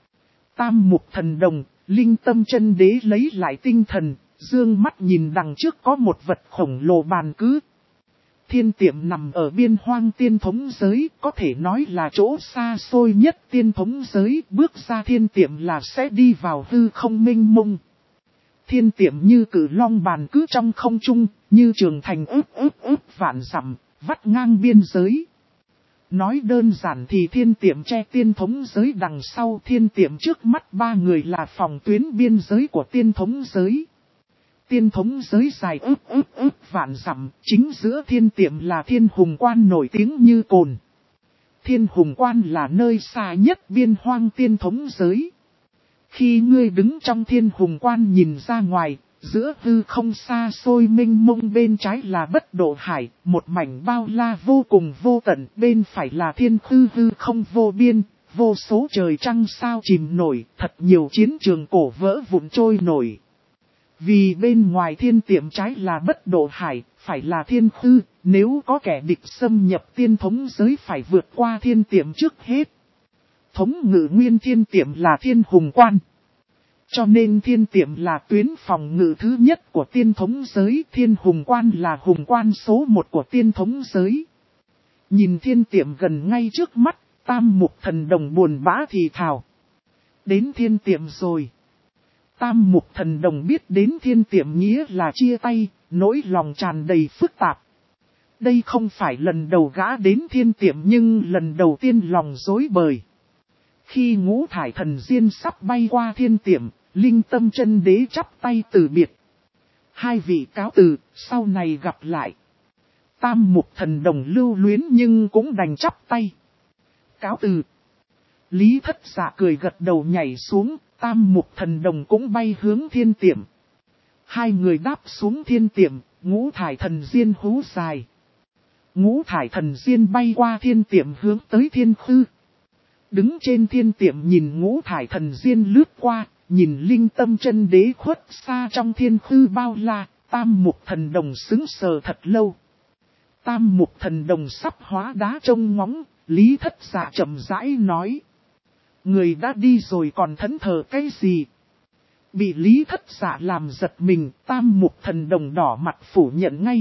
Tam mục thần đồng, Linh Tâm Chân Đế lấy lại tinh thần, dương mắt nhìn đằng trước có một vật khổng lồ bàn cứ. Thiên tiệm nằm ở biên hoang tiên thống giới, có thể nói là chỗ xa xôi nhất tiên thống giới, bước ra thiên tiệm là sẽ đi vào hư không mênh mông. Thiên tiệm như cử long bàn cứ trong không trung, như trường thành ướp vạn dặm, vắt ngang biên giới. Nói đơn giản thì thiên tiệm che tiên thống giới đằng sau, thiên tiệm trước mắt ba người là phòng tuyến biên giới của tiên thống giới. Tiên thống giới dài ướp vạn dặm, chính giữa thiên tiệm là Thiên Hùng Quan nổi tiếng như cồn. Thiên Hùng Quan là nơi xa nhất biên hoang tiên thống giới. Khi ngươi đứng trong Thiên Hùng Quan nhìn ra ngoài, giữa hư không xa xôi mênh mông, bên trái là Bất Độ Hải, một mảnh bao la vô cùng vô tận, bên phải là thiên hư không vô biên, vô số trời trăng sao chìm nổi, thật nhiều chiến trường cổ vỡ vụn trôi nổi. Vì bên ngoài thiên tiệm trái là Bất Độ Hải, phải là thiên hư, nếu có kẻ địch xâm nhập tiên thống giới phải vượt qua thiên tiệm trước hết. Thống ngự nguyên thiên tiệm là Thiên Hùng Quan. Cho nên thiên tiệm là tuyến phòng ngự thứ nhất của tiên thống giới, Thiên Hùng Quan là hùng quan số 1 của tiên thống giới. Nhìn thiên tiệm gần ngay trước mắt, tam mục thần đồng buồn bã thì thào. Đến thiên tiệm rồi. Tam mục thần đồng biết đến thiên tiệm nghĩa là chia tay, nỗi lòng tràn đầy phức tạp. Đây không phải lần đầu gã đến thiên tiệm nhưng lần đầu tiên lòng rối bời. Khi ngũ thải thần diên sắp bay qua thiên tiệm, Linh Tâm Chân Đế chắp tay từ biệt. Hai vị cáo từ, sau này gặp lại. Tam mục thần đồng lưu luyến nhưng cũng đành chắp tay. Cáo từ. Lý Thất Dạ cười gật đầu nhảy xuống, tam mục thần đồng cũng bay hướng thiên tiệm. Hai người đáp xuống thiên tiệm, ngũ thải thần diên hú dài. Ngũ thải thần diên bay qua thiên tiệm hướng tới thiên khư. Đứng trên thiên tiệm nhìn ngũ thải thần diên lướt qua, nhìn linh tâm chân đế khuất xa trong thiên khư bao la, tam mục thần đồng sững sờ thật lâu. Tam mục thần đồng sắp hóa đá trông ngóng, Lý Thất Dạ chậm rãi nói. Người đã đi rồi còn thẫn thờ cái gì? Bị Lý Thất Dạ làm giật mình, tam mục thần đồng đỏ mặt phủ nhận ngay.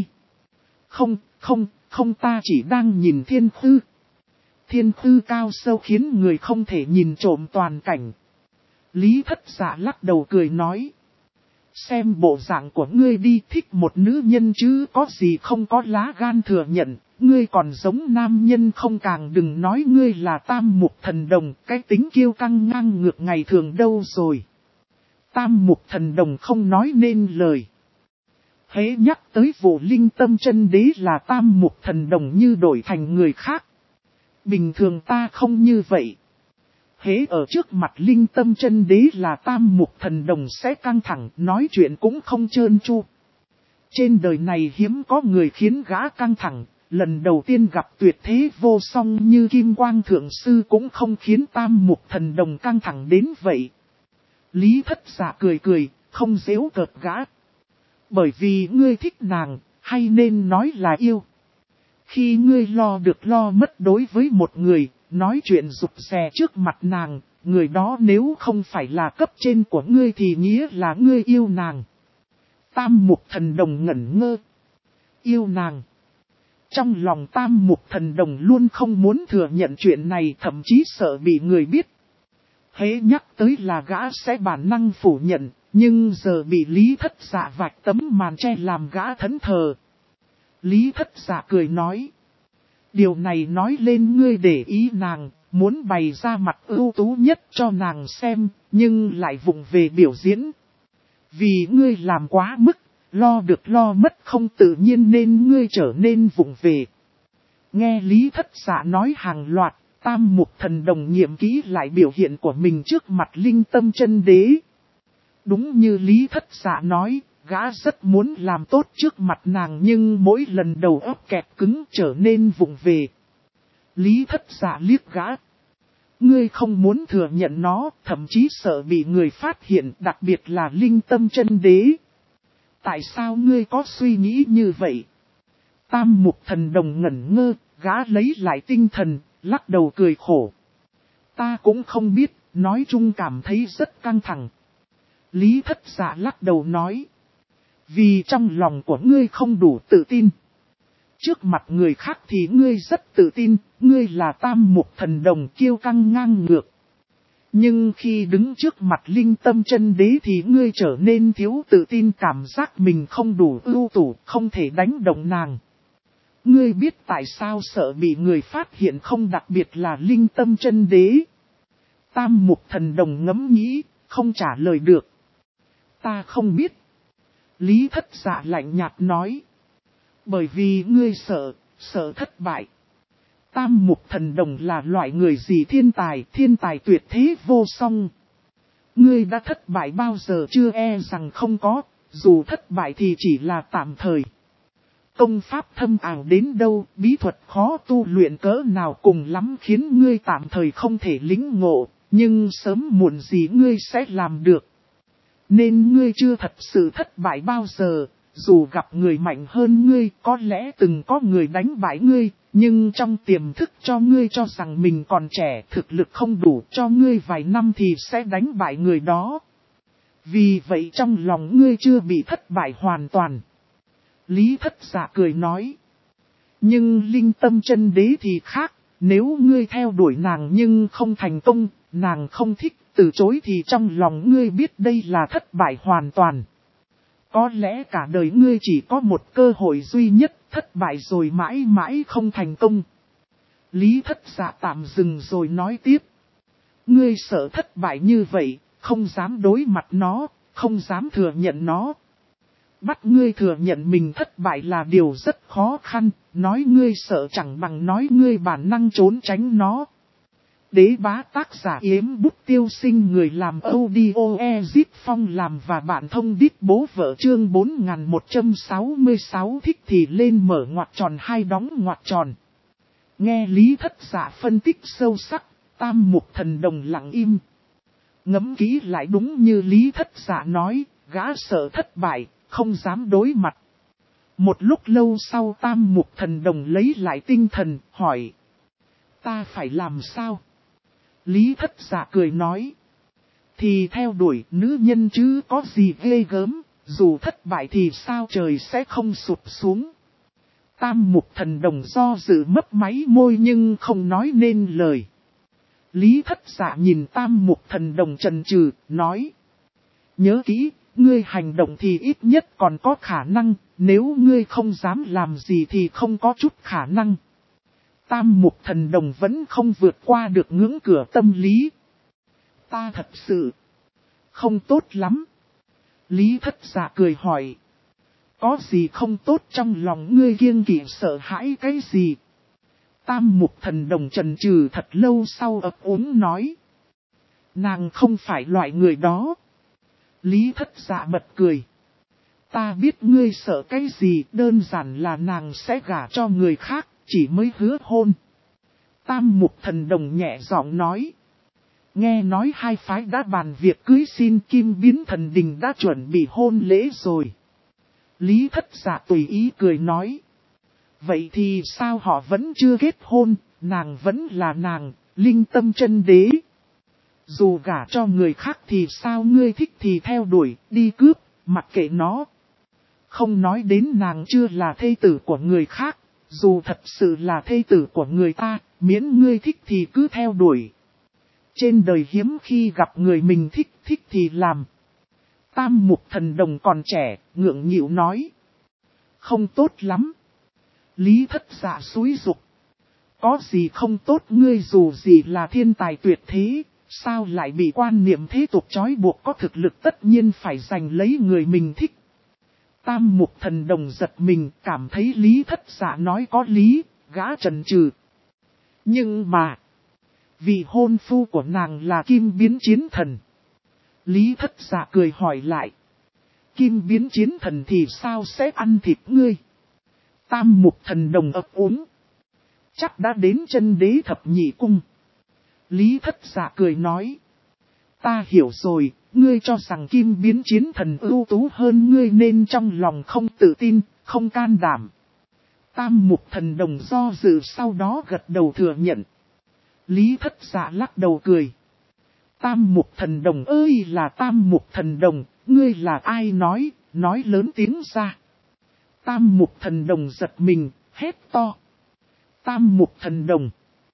Không ta chỉ đang nhìn thiên khư. Thiên khư cao sâu khiến người không thể nhìn trộm toàn cảnh. Lý Thất Dạ lắc đầu cười nói. Xem bộ dạng của ngươi đi, thích một nữ nhân chứ có gì không có lá gan thừa nhận. Ngươi còn giống nam nhân không, càng đừng nói ngươi là tam mục thần đồng, cái tính kiêu căng ngang ngược ngày thường đâu rồi. Tam mục thần đồng không nói nên lời. Hễ nhắc tới vụ linh tâm chân đế là tam mục thần đồng như đổi thành người khác. Bình thường ta không như vậy. Hễ ở trước mặt linh tâm chân đế là tam mục thần đồng sẽ căng thẳng, nói chuyện cũng không trơn tru. Trên đời này hiếm có người khiến gã căng thẳng, lần đầu tiên gặp tuyệt thế vô song như Kim Quang Thượng Sư cũng không khiến tam mục thần đồng căng thẳng đến vậy. Lý Thất Dạ cười cười, không giễu cợt gã. Bởi vì ngươi thích nàng, hay nên nói là yêu. Khi ngươi lo được lo mất đối với một người, nói chuyện rụt rè trước mặt nàng, người đó nếu không phải là cấp trên của ngươi thì nghĩa là ngươi yêu nàng. Tam mục thần đồng ngẩn ngơ. Yêu nàng. Trong lòng tam mục thần đồng luôn không muốn thừa nhận chuyện này, thậm chí sợ bị người biết. Hễ nhắc tới là gã sẽ bản năng phủ nhận, nhưng giờ bị Lý Thất Dạ vạch tấm màn che làm gã thẫn thờ. Lý Thất Dạ cười nói. Điều này nói lên ngươi để ý nàng, muốn bày ra mặt ưu tú nhất cho nàng xem, nhưng lại vụng về biểu diễn. Vì ngươi làm quá mức, lo được lo mất không tự nhiên nên ngươi trở nên vụng về. Nghe Lý Thất Dạ nói hàng loạt, tam mục thần đồng nghiệm kỹ lại biểu hiện của mình trước mặt linh tâm chân đế. Đúng như Lý Thất Dạ nói, gã rất muốn làm tốt trước mặt nàng nhưng mỗi lần đầu óc kẹt cứng trở nên vụng về. Lý Thất Dạ liếc gã. Ngươi không muốn thừa nhận nó, thậm chí sợ bị người phát hiện, đặc biệt là linh tâm chân đế. Tại sao ngươi có suy nghĩ như vậy? Tam mục thần đồng ngẩn ngơ, gã lấy lại tinh thần, lắc đầu cười khổ. Ta cũng không biết, nói chung cảm thấy rất căng thẳng. Lý Thất Dạ lắc đầu nói. Vì trong lòng của ngươi không đủ tự tin. Trước mặt người khác thì ngươi rất tự tin, ngươi là tam mục thần đồng kiêu căng ngang ngược. Nhưng khi đứng trước mặt linh tâm chân đế thì ngươi trở nên thiếu tự tin, cảm giác mình không đủ ưu tú, không thể đánh động nàng. Ngươi biết tại sao sợ bị người phát hiện không, đặc biệt là linh tâm chân đế? Tam mục thần đồng ngẫm nghĩ, không trả lời được. Ta không biết. Lý Thất Dạ lạnh nhạt nói. Bởi vì ngươi sợ thất bại. Tam mục thần đồng là loại người gì thiên tài tuyệt thế vô song. Ngươi đã thất bại bao giờ chưa? E rằng không có, dù thất bại thì chỉ là tạm thời. Công pháp thâm ảo đến đâu, bí thuật khó tu luyện cỡ nào cùng lắm khiến ngươi tạm thời không thể lĩnh ngộ, nhưng sớm muộn gì ngươi sẽ làm được. Nên ngươi chưa thật sự thất bại bao giờ, dù gặp người mạnh hơn ngươi, có lẽ từng có người đánh bại ngươi, nhưng trong tiềm thức cho ngươi cho rằng mình còn trẻ, thực lực không đủ, cho ngươi vài năm thì sẽ đánh bại người đó. Vì vậy trong lòng ngươi chưa bị thất bại hoàn toàn. Lý Thất Dạ cười nói. Nhưng linh tâm chân đế thì khác, nếu ngươi theo đuổi nàng nhưng không thành công, nàng không thích, từ chối thì trong lòng ngươi biết đây là thất bại hoàn toàn. Có lẽ cả đời ngươi chỉ có một cơ hội duy nhất, thất bại rồi mãi mãi không thành công. Lý Thất Dạ tạm dừng rồi nói tiếp. Ngươi sợ thất bại như vậy, không dám đối mặt nó, không dám thừa nhận nó. Bắt ngươi thừa nhận mình thất bại là điều rất khó khăn, nói ngươi sợ chẳng bằng nói ngươi bản năng trốn tránh nó. Đế bá tác giả Yếm Bút Tiêu Sinh, người làm audio Ezip Phong làm và bạn thông đít bố vợ, chương 4166 thích thì lên mở ngoặc tròn hay đóng ngoặc tròn. Nghe Lý Thất Dạ phân tích sâu sắc, Tam Mục Thần Đồng lặng im. Ngẫm kỹ lại, đúng như Lý Thất Dạ nói, gã sợ thất bại, không dám đối mặt. Một lúc lâu sau, Tam Mục Thần Đồng lấy lại tinh thần, hỏi: ta phải làm sao? Lý Thất Dạ cười nói: thì theo đuổi nữ nhân chứ có gì ghê gớm, dù thất bại thì sao trời sẽ không sụp xuống. Tam Mục Thần Đồng do dự mấp máy môi nhưng không nói nên lời. Lý Thất Dạ nhìn Tam Mục Thần Đồng chần chừ, nói: nhớ kỹ, ngươi hành động thì ít nhất còn có khả năng, nếu ngươi không dám làm gì thì không có chút khả năng. Tam Mục Thần Đồng vẫn không vượt qua được ngưỡng cửa tâm lý. Ta thật sự không tốt lắm. Lý Thất Dạ cười hỏi: có gì không tốt trong lòng ngươi, kiêng kỵ sợ hãi cái gì? Tam Mục Thần Đồng chần chừ thật lâu sau ấp úng nói: nàng không phải loại người đó. Lý Thất Dạ bật cười: ta biết ngươi sợ cái gì, đơn giản là nàng sẽ gả cho người khác, chỉ mới hứa hôn. Tam Mục Thần Đồng nhẹ giọng nói: nghe nói hai phái đã bàn việc cưới xin, Kim Biến Thần Đình đã chuẩn bị hôn lễ rồi. Lý Thất Dạ tùy ý cười nói: vậy thì sao họ vẫn chưa kết hôn, nàng vẫn là nàng, linh tâm chân đế. Dù gả cho người khác thì sao, ngươi thích thì theo đuổi, đi cướp, mặc kệ nó. Không nói đến nàng chưa là thê tử của người khác, dù thật sự là thê tử của người ta, miễn ngươi thích thì cứ theo đuổi. Trên đời hiếm khi gặp người mình thích, thích thì làm. Tam Mục Thần Đồng còn trẻ, ngượng nghịu nói: không tốt lắm. Lý Thất Dạ xúi giục: có gì không tốt, ngươi dù gì là thiên tài tuyệt thế, sao lại bị quan niệm thế tục trói buộc, có thực lực tất nhiên phải giành lấy người mình thích. Tam Mục Thần Đồng giật mình, cảm thấy Lý Thất Dạ nói có lý, gã chần chừ. Nhưng mà, vị hôn phu của nàng là Kim Biến Chiến Thần. Lý Thất Dạ cười hỏi lại: Kim Biến Chiến Thần thì sao sẽ ăn thịt ngươi? Tam Mục Thần Đồng ấp úng: chắc đã đến chân đế thập nhị cung. Lý Thất Dạ cười nói: ta hiểu rồi, ngươi cho rằng Kim Biến Chiến Thần ưu tú hơn ngươi nên trong lòng không tự tin, không can đảm. Tam Mục Thần Đồng do dự sau đó gật đầu thừa nhận. Lý Thất Dạ lắc đầu cười: Tam Mục Thần Đồng ơi là Tam Mục Thần Đồng, ngươi là ai nói lớn tiếng ra. Tam Mục Thần Đồng giật mình, hét to: Tam Mục Thần Đồng!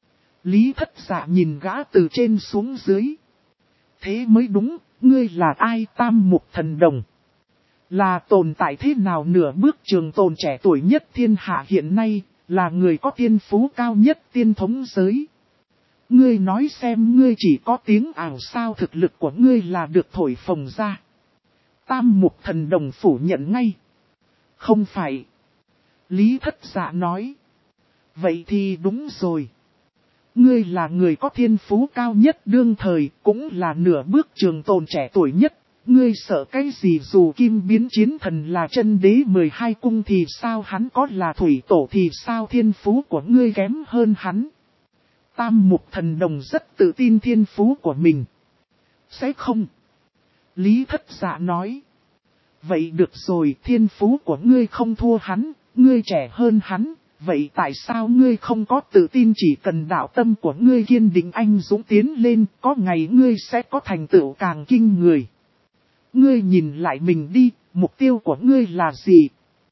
Lý Thất Dạ nhìn gã từ trên xuống dưới. Thế mới đúng, ngươi là ai? Tam Mục Thần Đồng là tồn tại thế nào nửa bước trường tồn trẻ tuổi nhất thiên hạ hiện nay, là người có tiên phú cao nhất tiên thống giới. Ngươi nói xem, ngươi chỉ có tiếng ảo sao, thực lực của ngươi là được thổi phồng ra. Tam Mục Thần Đồng phủ nhận ngay: không phải. Lý Thất Dạ nói: vậy thì đúng rồi. Ngươi là người có thiên phú cao nhất đương thời, cũng là nửa bước trường tồn trẻ tuổi nhất. Ngươi sợ cái gì? Dù Kim Biến Chiến Thần là chân đế 12 cung thì sao, hắn có là thủy tổ thì sao, thiên phú của ngươi kém hơn hắn. Tam Mục Thần Đồng rất tự tin thiên phú của mình. Sẽ không. Lý Thất Dạ nói: vậy được rồi, thiên phú của ngươi không thua hắn, ngươi trẻ hơn hắn. Vậy tại sao ngươi không có tự tin? Chỉ cần đạo tâm của ngươi kiên định anh dũng tiến lên, có ngày ngươi sẽ có thành tựu càng kinh người. Ngươi nhìn lại mình đi, mục tiêu của ngươi là gì?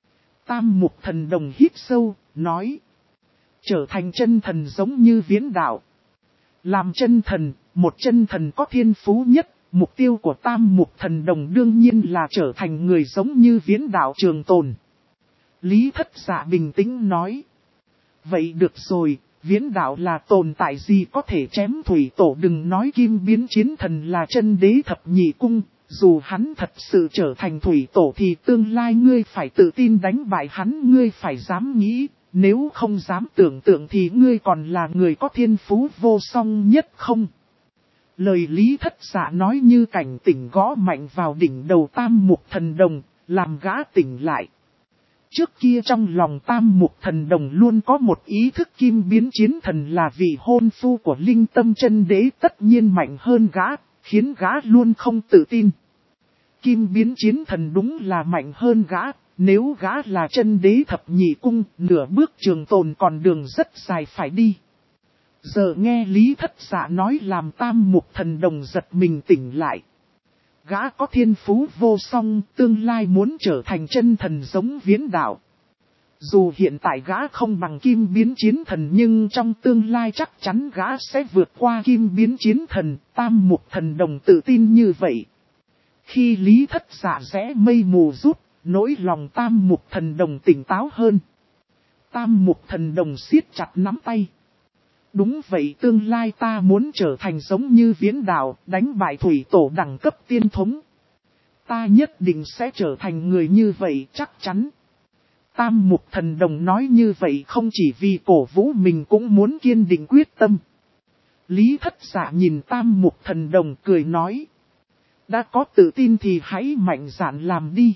Tam Mục Thần Đồng hít sâu, nói: trở thành chân thần giống như Viễn Đạo. Làm chân thần, một chân thần có thiên phú nhất, mục tiêu của Tam Mục Thần Đồng đương nhiên là trở thành người giống như Viễn Đạo trường tồn. Lý Thất Dạ bình tĩnh nói: vậy được rồi, Viễn Đạo là tồn tại gì có thể chém thủy tổ? Đừng nói Kim Biến Chiến Thần là chân đế thập nhị cung, dù hắn thật sự trở thành thủy tổ thì tương lai ngươi phải tự tin đánh bại hắn, ngươi phải dám nghĩ, nếu không dám tưởng tượng thì ngươi còn là người có thiên phú vô song nhất không? Lời Lý Thất Dạ nói như cảnh tỉnh gõ mạnh vào đỉnh đầu Tam Mục Thần Đồng, làm gã tỉnh lại. Trước kia trong lòng Tam Mục Thần Đồng luôn có một ý thức Kim Biến Chiến Thần là vị hôn phu của Linh Tâm Chân Đế tất nhiên mạnh hơn gã, khiến gã luôn không tự tin. Kim Biến Chiến Thần đúng là mạnh hơn gã, nếu gã là Chân Đế thập nhị cung, nửa bước trường tồn còn đường rất dài phải đi. Giờ nghe Lý Thất Dạ nói làm Tam Mục Thần Đồng giật mình tỉnh lại. Gã có thiên phú vô song, tương lai muốn trở thành chân thần giống Viễn Đạo. Dù hiện tại gã không bằng Kim Biến Chiến Thần nhưng trong tương lai chắc chắn gã sẽ vượt qua Kim Biến Chiến Thần, Tam Mục Thần Đồng tự tin như vậy. Khi Lý Thất Dạ rẽ mây mù rút, nỗi lòng Tam Mục Thần Đồng tỉnh táo hơn. Tam Mục Thần Đồng siết chặt nắm tay. Đúng vậy, tương lai ta muốn trở thành giống như Viễn Đạo, đánh bại thủy tổ đẳng cấp tiên thống. Ta nhất định sẽ trở thành người như vậy chắc chắn. Tam Mục Thần Đồng nói như vậy không chỉ vì cổ vũ mình cũng muốn kiên định quyết tâm. Lý Thất Dạ nhìn Tam Mục Thần Đồng cười nói. Đã có tự tin thì hãy mạnh dạn làm đi.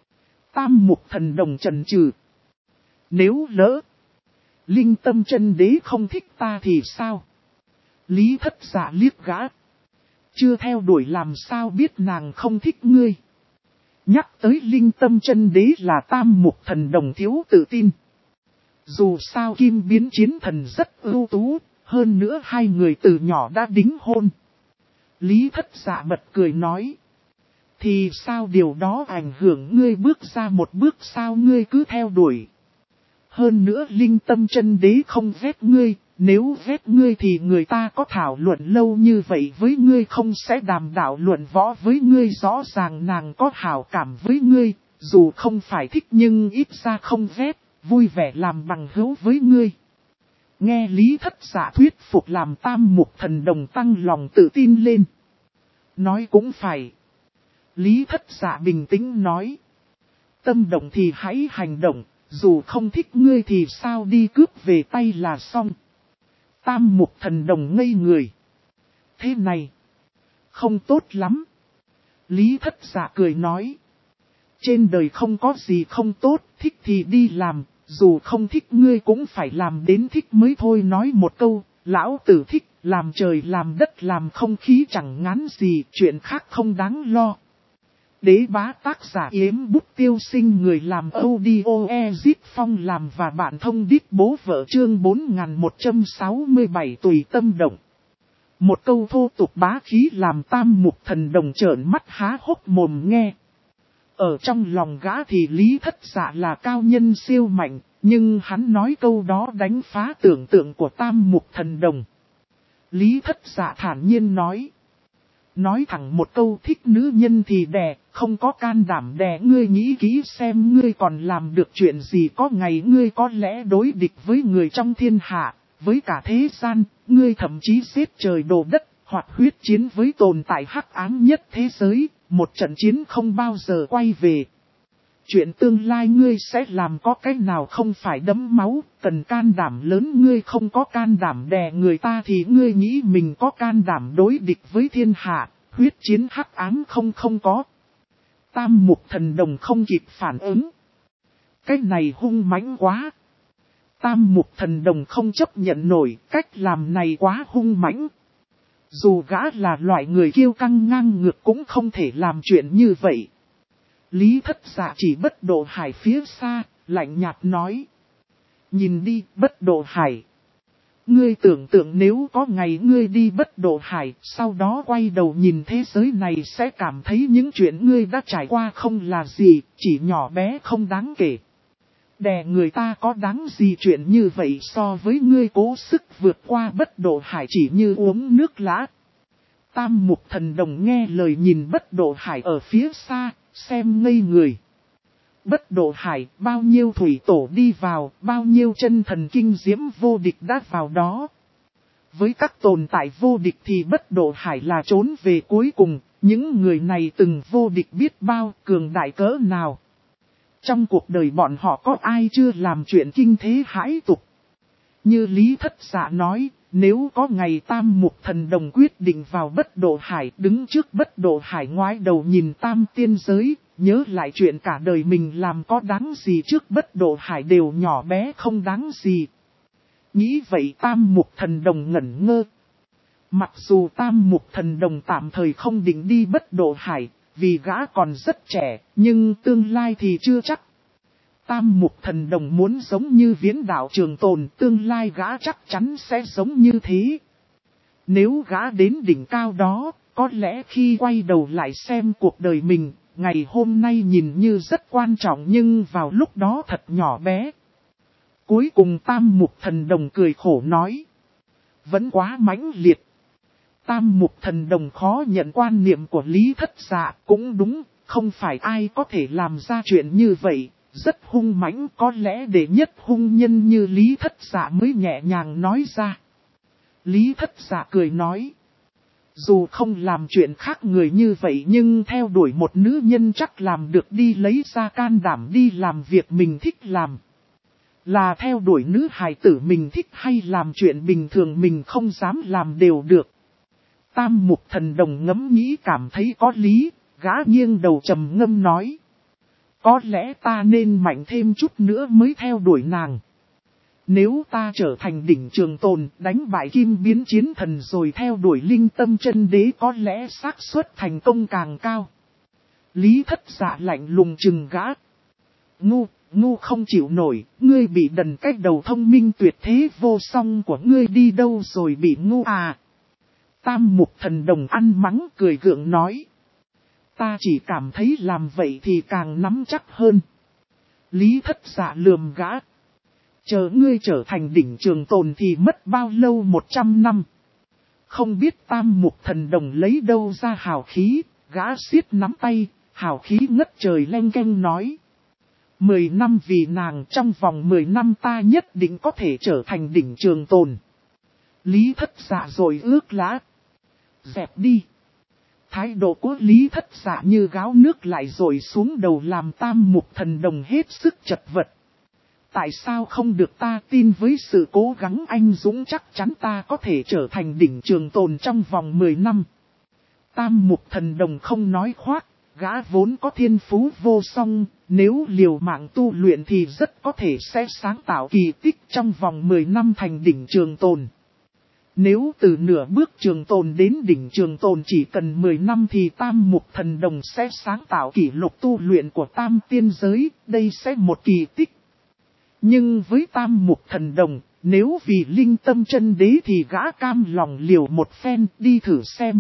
Tam Mục Thần Đồng chần chừ. Nếu lỡ Linh Tâm Chân Đế không thích ta thì sao? Lý Thất Dạ liếc gã. Chưa theo đuổi làm sao biết nàng không thích ngươi. Nhắc tới Linh Tâm Chân Đế là Tam Mục Thần Đồng thiếu tự tin. Dù sao Kim Biến Chiến Thần rất ưu tú, hơn nữa hai người từ nhỏ đã đính hôn. Lý Thất Dạ bật cười nói. Thì sao điều đó ảnh hưởng ngươi bước ra một bước sao ngươi cứ theo đuổi. Hơn nữa Linh Tâm Chân Đế không ghét ngươi, nếu ghét ngươi thì người ta có thảo luận lâu như vậy với ngươi không sẽ đàm đạo luận võ với ngươi, rõ ràng nàng có hảo cảm với ngươi, dù không phải thích nhưng ít ra không ghét, vui vẻ làm bằng hữu với ngươi. Nghe Lý Thất Dạ thuyết phục làm Tam Mục Thần Đồng tăng lòng tự tin lên. Nói cũng phải. Lý Thất Dạ bình tĩnh nói. Tâm động thì hãy hành động. Dù không thích ngươi thì sao đi cướp về tay là xong. Tam Mục Thần Đồng ngây người. Thế này. Không tốt lắm. Lý Thất Dạ cười nói. Trên đời không có gì không tốt, thích thì đi làm. Dù không thích ngươi cũng phải làm đến thích mới thôi. Nói một câu, lão tử thích, làm trời làm đất làm không khí chẳng ngán gì, chuyện khác không đáng lo. Đế bá tác giả Yếm Bút Tiêu Sinh, người làm audio Ezit Phong làm và bạn thông đít bố vợ chương 4167 tùy tâm động. Một câu thô tục bá khí làm Tam Mục Thần Đồng trợn mắt há hốc mồm nghe. Ở trong lòng gã thì Lý Thất Dạ là cao nhân siêu mạnh, nhưng hắn nói câu đó đánh phá tưởng tượng của Tam Mục Thần Đồng. Lý Thất Dạ thản nhiên nói. Nói thẳng một câu thích nữ nhân thì đè, không có can đảm đè, ngươi nghĩ kỹ xem ngươi còn làm được chuyện gì, có ngày ngươi có lẽ đối địch với người trong thiên hạ, với cả thế gian, ngươi thậm chí giết trời đổ đất, hoặc huyết chiến với tồn tại hắc ám nhất thế giới, một trận chiến không bao giờ quay về. Chuyện tương lai ngươi sẽ làm có cách nào không phải đẫm máu, cần can đảm lớn, ngươi không có can đảm đè người ta thì ngươi nghĩ mình có can đảm đối địch với thiên hạ, huyết chiến hắc ám không có. Tam Mục Thần Đồng không kịp phản ứng. Cách này hung mãnh quá. Tam Mục Thần Đồng không chấp nhận nổi, cách làm này quá hung mãnh. Dù gã là loại người kiêu căng ngang ngược cũng không thể làm chuyện như vậy. Lý Thất Dạ chỉ Bất Độ Hải phía xa, lạnh nhạt nói. Nhìn đi, Bất Độ Hải. Ngươi tưởng tượng nếu có ngày ngươi đi Bất Độ Hải, sau đó quay đầu nhìn thế giới này sẽ cảm thấy những chuyện ngươi đã trải qua không là gì, chỉ nhỏ bé không đáng kể. Đè người ta có đáng gì chuyện như vậy so với ngươi cố sức vượt qua Bất Độ Hải chỉ như uống nước lã. Tam Mục Thần Đồng nghe lời nhìn Bất Độ Hải ở phía xa, xem ngây người. Bất Độ Hải, bao nhiêu thủy tổ đi vào, bao nhiêu chân thần kinh diễm vô địch đã vào đó. Với các tồn tại vô địch thì Bất Độ Hải là trốn về cuối cùng, những người này từng vô địch biết bao cường đại cỡ nào. Trong cuộc đời bọn họ có ai chưa làm chuyện kinh thế hãi tục. Như Lý Thất Dạ nói, nếu có ngày Tam Mục Thần Đồng quyết định vào Bất Độ Hải, đứng trước Bất Độ Hải ngoái đầu nhìn Tam Tiên Giới, nhớ lại chuyện cả đời mình làm có đáng gì trước Bất Độ Hải đều nhỏ bé không đáng gì. Nghĩ vậy Tam Mục Thần Đồng ngẩn ngơ. Mặc dù Tam Mục Thần Đồng tạm thời không định đi Bất Độ Hải, vì gã còn rất trẻ, nhưng tương lai thì chưa chắc. Tam Mục Thần Đồng muốn giống như Viễn Đạo Trường Tồn, tương lai gã chắc chắn sẽ giống như thế. Nếu gã đến đỉnh cao đó, có lẽ khi quay đầu lại xem cuộc đời mình, ngày hôm nay nhìn như rất quan trọng nhưng vào lúc đó thật nhỏ bé. Cuối cùng Tam Mục Thần Đồng cười khổ nói. Vẫn quá mãnh liệt. Tam Mục Thần Đồng khó nhận quan niệm của Lý Thất Dạ, cũng đúng, không phải ai có thể làm ra chuyện như vậy, rất hung mãnh, có lẽ đệ nhất hung nhân như Lý Thất Dạ mới nhẹ nhàng nói ra. Lý Thất Dạ cười nói, dù không làm chuyện khác người như vậy nhưng theo đuổi một nữ nhân chắc làm được, đi lấy ra can đảm đi làm việc mình thích làm. Là theo đuổi nữ hài tử mình thích hay làm chuyện bình thường mình không dám làm đều được. Tam Mục Thần Đồng ngẫm nghĩ cảm thấy có lý, gã nghiêng đầu trầm ngâm nói. Có lẽ ta nên mạnh thêm chút nữa mới theo đuổi nàng. Nếu ta trở thành đỉnh trường tồn, đánh bại Kim Biến Chiến Thần rồi theo đuổi Linh Tâm Chân Đế, có lẽ xác suất thành công càng cao. Lý Thất Dạ lạnh lùng chừng gã. Ngu không chịu nổi, ngươi bị đần cách đầu thông minh tuyệt thế vô song của ngươi đi đâu rồi bị ngu à. Tam Mục Thần Đồng ăn mắng cười gượng nói. Ta chỉ cảm thấy làm vậy thì càng nắm chắc hơn. Lý Thất Dạ lườm gã. Chờ ngươi trở thành đỉnh trường tồn thì mất bao lâu 100 năm. Không biết Tam Mục Thần Đồng lấy đâu ra hào khí, gã siết nắm tay, hào khí ngất trời leng keng nói. 10 năm vì nàng, trong vòng 10 năm ta nhất định có thể trở thành đỉnh trường tồn. Lý Thất Dạ rồi ước lá. Dẹp đi. Thái độ của Lý Thất Dạ như gáo nước lại rồi xuống đầu làm Tam Mục Thần Đồng hết sức chật vật. Tại sao không được ta tin với sự cố gắng anh dũng chắc chắn ta có thể trở thành đỉnh trường tồn trong vòng 10 năm. Tam Mục Thần Đồng không nói khoác, gã vốn có thiên phú vô song, nếu liều mạng tu luyện thì rất có thể sẽ sáng tạo kỳ tích trong vòng 10 năm thành đỉnh trường tồn. Nếu từ nửa bước trường tồn đến đỉnh trường tồn chỉ cần 10 năm thì Tam Mục Thần Đồng sẽ sáng tạo kỷ lục tu luyện của Tam Tiên Giới, đây sẽ một kỳ tích. Nhưng với Tam Mục Thần Đồng, nếu vì Linh Tâm Chân Đế thì gã cam lòng liều một phen đi thử xem.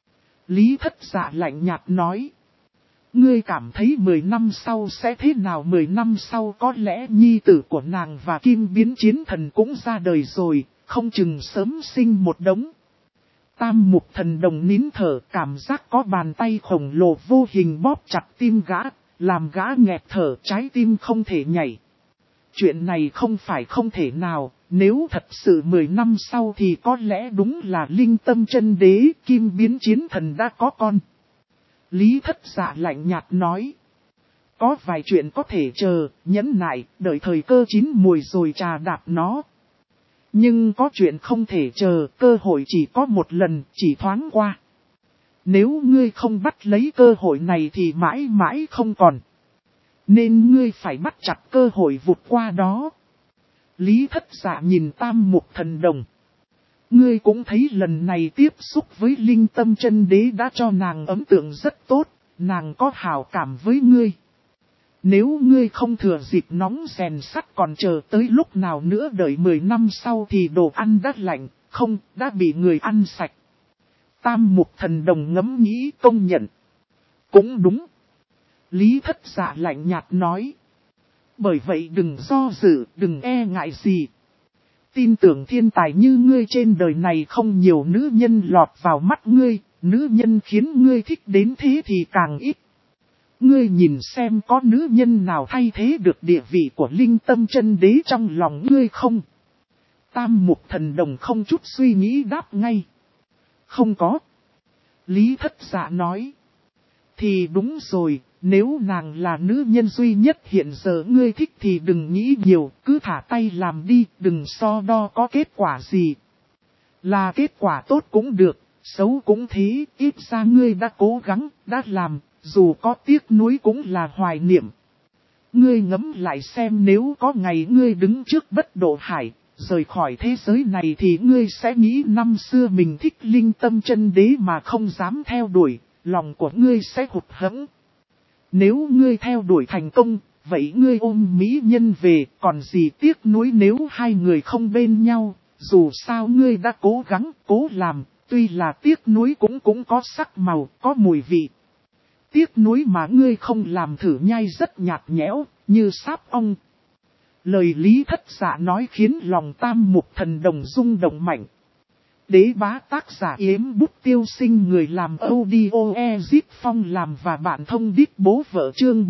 Lý Thất Dạ lạnh nhạt nói. Ngươi cảm thấy 10 năm sau sẽ thế nào? 10 năm sau có lẽ nhi tử của nàng và Kim Biến Chiến Thần cũng ra đời rồi, không chừng sớm sinh một đống. Tam Mục Thần Đồng nín thở, cảm giác có bàn tay khổng lồ vô hình bóp chặt tim gã, làm gã nghẹt thở, trái tim không thể nhảy. Chuyện này không phải không thể nào, nếu thật sự 10 năm sau thì có lẽ đúng là Linh Tâm Chân Đế, Kim Biến Chiến Thần đã có con. Lý Thất Dạ lạnh nhạt nói. Có vài chuyện có thể chờ, nhẫn nại, đợi thời cơ chín mùi rồi trà đạp nó. Nhưng có chuyện không thể chờ, cơ hội chỉ có một lần, chỉ thoáng qua. Nếu ngươi không bắt lấy cơ hội này thì mãi mãi không còn. Nên ngươi phải bắt chặt cơ hội vụt qua đó. Lý Thất Dạ nhìn Tam Mục Thần Đồng. Ngươi cũng thấy lần này tiếp xúc với Linh Tâm Chân Đế đã cho nàng ấn tượng rất tốt, nàng có hảo cảm với ngươi. Nếu ngươi không thừa dịp nóng rèn sắt còn chờ tới lúc nào nữa đợi 10 năm sau thì đồ ăn đã lạnh, không, đã bị người ăn sạch. Tam Mục Thần Đồng ngẫm nghĩ công nhận. Cũng đúng. Lý Thất Dạ lạnh nhạt nói. Bởi vậy đừng do dự, đừng e ngại gì. Tin tưởng thiên tài như ngươi trên đời này không nhiều nữ nhân lọt vào mắt ngươi, nữ nhân khiến ngươi thích đến thế thì càng ít. Ngươi nhìn xem có nữ nhân nào thay thế được địa vị của Linh Tâm Chân Đế trong lòng ngươi không? Tam Mục Thần Đồng không chút suy nghĩ đáp ngay. Không có. Lý Thất Dạ nói. Thì đúng rồi, Nếu nàng là nữ nhân duy nhất hiện giờ ngươi thích thì đừng nghĩ nhiều, cứ thả tay làm đi, đừng so đo có kết quả gì. Là kết quả tốt cũng được, xấu cũng thế, ít ra ngươi đã cố gắng, đã làm, dù có tiếc nuối cũng là hoài niệm. Ngươi ngẫm lại xem nếu có ngày ngươi đứng trước bất độ hải, rời khỏi thế giới này thì ngươi sẽ nghĩ năm xưa mình thích linh tâm chân đế mà không dám theo đuổi, lòng của ngươi sẽ hụt hẫng. Nếu ngươi theo đuổi thành công, vậy ngươi ôm mỹ nhân về, còn gì tiếc nuối nếu hai người không bên nhau, dù sao ngươi đã cố gắng, cố làm, tuy là tiếc nuối cũng có sắc màu, có mùi vị. Tiếc nuối mà ngươi không làm thử nhai rất nhạt nhẽo, như sáp ong. Lời Lý Thất Dạ nói khiến lòng Tam Mục Thần Đồng rung động mạnh. Đế bá tác giả Yếm Bút Tiêu Sinh, người làm audio Ezip Phong làm và bạn thông đít bố vợ, chương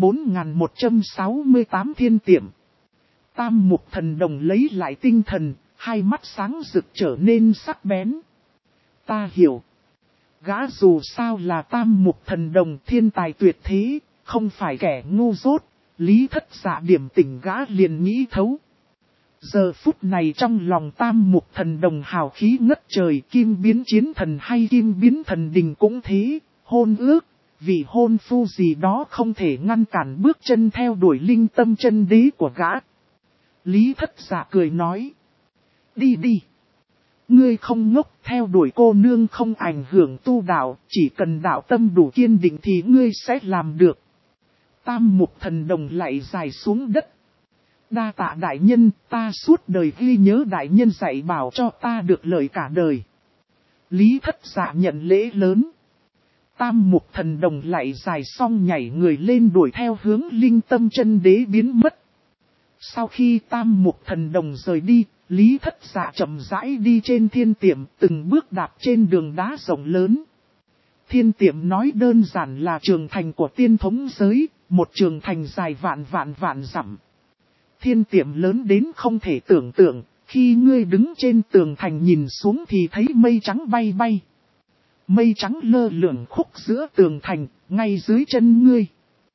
4168 Thiên Tiệm. Tam Mục Thần Đồng lấy lại tinh thần, hai mắt sáng rực trở nên sắc bén. Ta hiểu. Gã dù sao là Tam Mục Thần Đồng, thiên tài tuyệt thế, không phải kẻ ngu dốt. Lý Thất Dạ điểm tỉnh gã liền nghĩ thấu. Giờ phút này trong lòng Tam Mục Thần Đồng hào khí ngất trời, kim biến chiến thần hay kim biến thần đình cũng thế, hôn ước, vì hôn phu gì đó không thể ngăn cản bước chân theo đuổi linh tâm chân đế của gã. Lý Thất Dạ cười nói, đi đi. Ngươi không ngốc, theo đuổi cô nương không ảnh hưởng tu đạo, chỉ cần đạo tâm đủ kiên định thì ngươi sẽ làm được. Tam Mục Thần Đồng lại dài xuống đất. Đa tạ đại nhân, ta suốt đời ghi nhớ đại nhân dạy bảo cho ta được lời cả đời. Lý Thất Dạ nhận lễ lớn. Tam Mục Thần Đồng lại dài xong nhảy người lên đuổi theo hướng linh tâm chân đế biến mất. Sau khi Tam Mục Thần Đồng rời đi, Lý Thất Dạ chậm rãi đi trên thiên tiệm, từng bước đạp trên đường đá rộng lớn. Thiên tiệm nói đơn giản là trường thành của tiên thống giới, một trường thành dài vạn dặm. Thiên tiệm lớn đến không thể tưởng tượng, khi ngươi đứng trên tường thành nhìn xuống thì thấy mây trắng bay bay. Mây trắng lơ lửng khúc giữa tường thành, ngay dưới chân ngươi.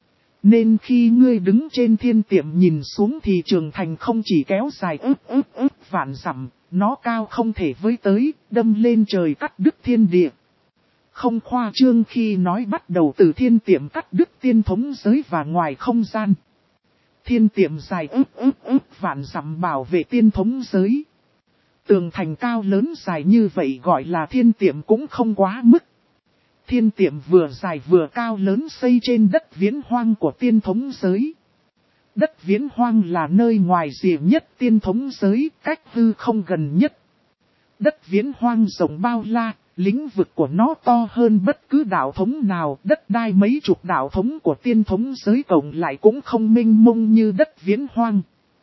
Nên khi ngươi đứng trên thiên tiệm nhìn xuống thì trường thành không chỉ kéo dài ức vạn dặm, nó cao không thể với tới, đâm lên trời cắt đứt thiên địa. Không khoa trương khi nói bắt đầu từ thiên tiệm cắt đứt tiên thống giới và ngoài không gian. Thiên tiệm dài ức vạn dặm bảo vệ tiên thống giới. Tường thành cao lớn dài như vậy gọi là thiên tiệm cũng không quá mức. Thiên tiệm vừa dài vừa cao lớn xây trên đất viễn hoang của tiên thống giới. Đất viễn hoang là nơi ngoài rìa nhất tiên thống giới, cách hư không gần nhất. Đất viễn hoang rộng bao la, lĩnh vực của nó to hơn bất cứ đạo thống nào. Đất đai mấy chục đạo thống của tiên thống giới cộng lại cũng không mênh mông như đất viễn hoang.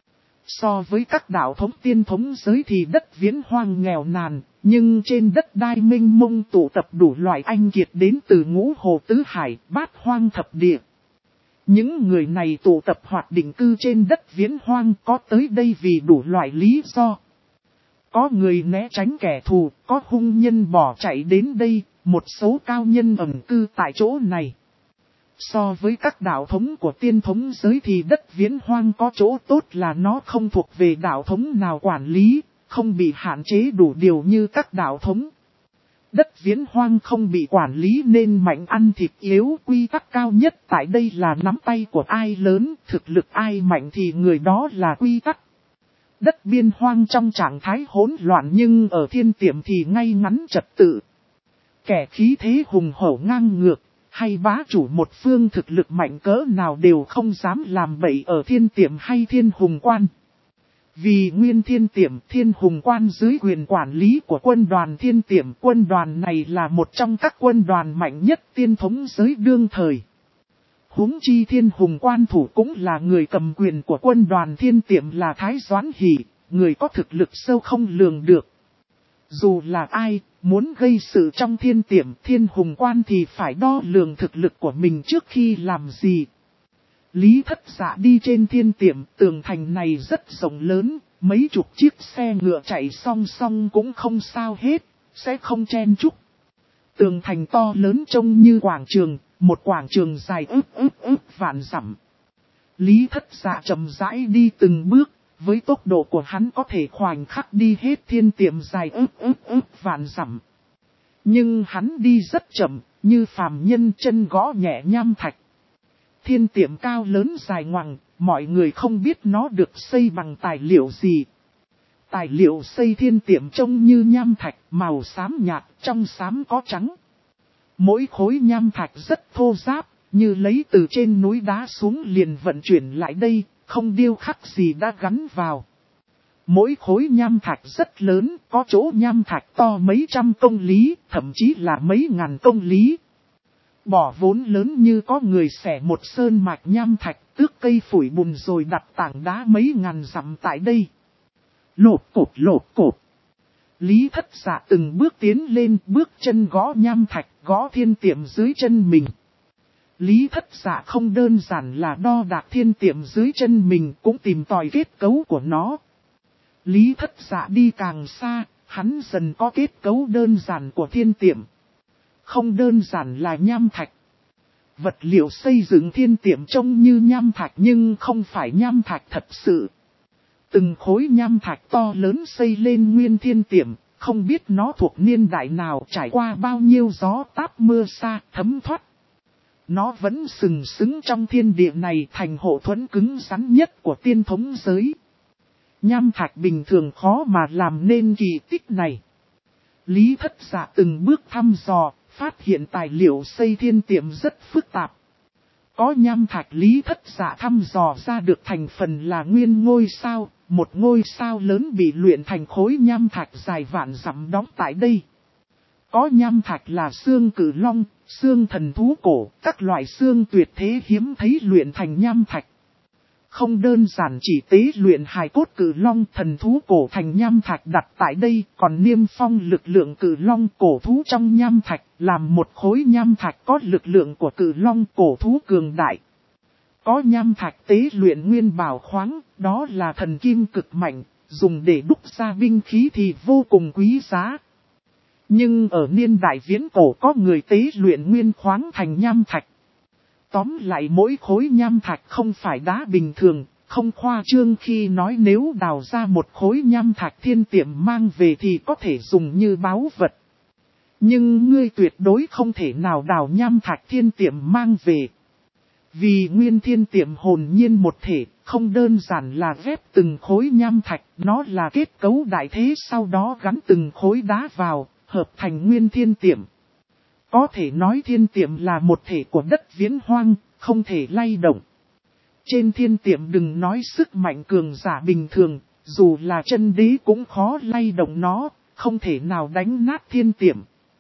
So với các đạo thống tiên thống giới thì đất viễn hoang nghèo nàn, nhưng trên đất đai mênh mông tụ tập đủ loại anh kiệt đến từ ngũ hồ tứ hải, bát hoang thập địa. Những người này tụ tập hoặc định cư trên đất viễn hoang, có tới đây vì đủ loại lý do. Có người né tránh kẻ thù, có hung nhân bỏ chạy đến đây, một số cao nhân ẩn cư tại chỗ này. So với các đạo thống của tiên thống giới thì đất viễn hoang có chỗ tốt là nó không thuộc về đạo thống nào quản lý, không bị hạn chế đủ điều như các đạo thống. Đất viễn hoang không bị quản lý nên mạnh ăn thịt yếu, quy tắc cao nhất tại đây là nắm tay của ai lớn, thực lực ai mạnh thì người đó là quy tắc. Đất biên hoang trong trạng thái hỗn loạn nhưng ở thiên tiệm thì ngay ngắn trật tự. Kẻ khí thế hùng hổ ngang ngược, hay bá chủ một phương thực lực mạnh cỡ nào đều không dám làm bậy ở thiên tiệm hay thiên hùng quan. Vì nguyên thiên tiệm thiên hùng quan dưới quyền quản lý của quân đoàn thiên tiệm, quân đoàn này là một trong các quân đoàn mạnh nhất tiên thống giới đương thời. Huống chi thiên hùng quan thủ cũng là người cầm quyền của quân đoàn thiên tiệm là Thái Doãn Hỷ, người có thực lực sâu không lường được. Dù là ai, muốn gây sự trong thiên tiệm thiên hùng quan thì phải đo lường thực lực của mình trước khi làm gì. Lý Thất Dạ đi trên thiên tiệm, tường thành này rất rộng lớn, mấy chục chiếc xe ngựa chạy song song cũng không sao hết, sẽ không chen chúc. Tường thành to lớn trông như quảng trường, một quảng trường dài vạn dặm. Lý Thất Dạ chậm rãi đi từng bước, với tốc độ của hắn có thể khoảnh khắc đi hết thiên tiệm dài vạn dặm. Nhưng hắn đi rất chậm, như phàm nhân chân gõ nhẹ nham thạch. Thiên tiệm cao lớn dài ngoằng, mọi người không biết nó được xây bằng tài liệu gì. Tài liệu xây thiên tiệm trông như nham thạch, màu xám nhạt, trong xám có trắng. Mỗi khối nham thạch rất thô ráp, như lấy từ trên núi đá xuống liền vận chuyển lại đây, không điêu khắc gì đã gắn vào. Mỗi khối nham thạch rất lớn, có chỗ nham thạch to mấy trăm công lý, thậm chí là mấy ngàn công lý. Bỏ vốn lớn như có người xẻ một sơn mạch nham thạch, tước cây phủi bùn rồi đặt tảng đá mấy ngàn dặm tại đây. Lột cột. Lý Thất Dạ từng bước tiến lên, bước chân gõ nham thạch, gõ thiên tiệm dưới chân mình. Lý Thất Dạ không đơn giản là đo đạc thiên tiệm dưới chân mình, cũng tìm tòi kết cấu của nó. Lý Thất Dạ đi càng xa, hắn dần có kết cấu đơn giản của thiên tiệm. Không đơn giản là nham thạch. Vật liệu xây dựng thiên tiệm trông như nham thạch nhưng không phải nham thạch thật sự. Từng khối nham thạch to lớn xây lên nguyên thiên tiệm, không biết nó thuộc niên đại nào, trải qua bao nhiêu gió táp mưa sa thấm thoát. Nó vẫn sừng sững trong thiên địa này thành hộ thuẫn cứng rắn nhất của tiên thống giới. Nham thạch bình thường khó mà làm nên kỳ tích này. Lý Thất Dạ từng bước thăm dò, phát hiện tài liệu xây thiên tiệm rất phức tạp. Có nham thạch Lý Thất Dạ thăm dò ra được thành phần là nguyên ngôi sao, một ngôi sao lớn bị luyện thành khối nham thạch dài vạn dặm đóng tại đây. Có nham thạch là xương cử long, xương thần thú cổ, các loại xương tuyệt thế hiếm thấy luyện thành nham thạch. Không đơn giản chỉ tế luyện hài cốt cử long thần thú cổ thành nham thạch đặt tại đây, còn niêm phong lực lượng cử long cổ thú trong nham thạch, làm một khối nham thạch có lực lượng của cử long cổ thú cường đại. Có nham thạch tế luyện nguyên bảo khoáng, đó là thần kim cực mạnh, dùng để đúc ra binh khí thì vô cùng quý giá. Nhưng ở niên đại viễn cổ có người tế luyện nguyên khoáng thành nham thạch. Tóm lại mỗi khối nham thạch không phải đá bình thường, không khoa trương khi nói nếu đào ra một khối nham thạch thiên tiệm mang về thì có thể dùng như báu vật. Nhưng ngươi tuyệt đối không thể nào đào nham thạch thiên tiệm mang về. Vì nguyên thiên tiệm hồn nhiên một thể, không đơn giản là ghép từng khối nham thạch, nó là kết cấu đại thế sau đó gắn từng khối đá vào, hợp thành nguyên thiên tiệm. Có thể nói thiên tiệm là một thể của đất viễn hoang, không thể lay động. Trên thiên tiệm đừng nói sức mạnh cường giả bình thường, dù là chân đế cũng khó lay động nó, không thể nào đánh nát thiên tiệm.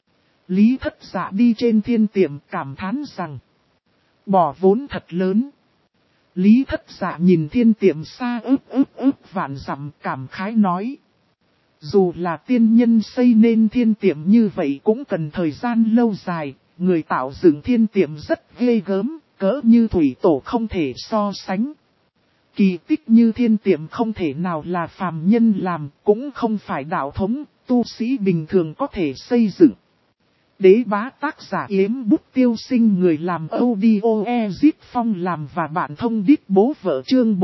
Lý Thất Dạ đi trên thiên tiệm cảm thán rằng, bỏ vốn thật lớn. Lý Thất Dạ nhìn thiên tiệm xa vạn dặm cảm khái nói. Dù là tiên nhân xây nên thiên tiệm như vậy cũng cần thời gian lâu dài, người tạo dựng thiên tiệm rất ghê gớm, cỡ như thủy tổ không thể so sánh. Kỳ tích như thiên tiệm không thể nào là phàm nhân làm, cũng không phải đạo thống, tu sĩ bình thường có thể xây dựng. Đế bá tác giả Yếm Bút Tiêu Sinh người làm audio Ezip Phong làm và bạn thông đít bố vợ chương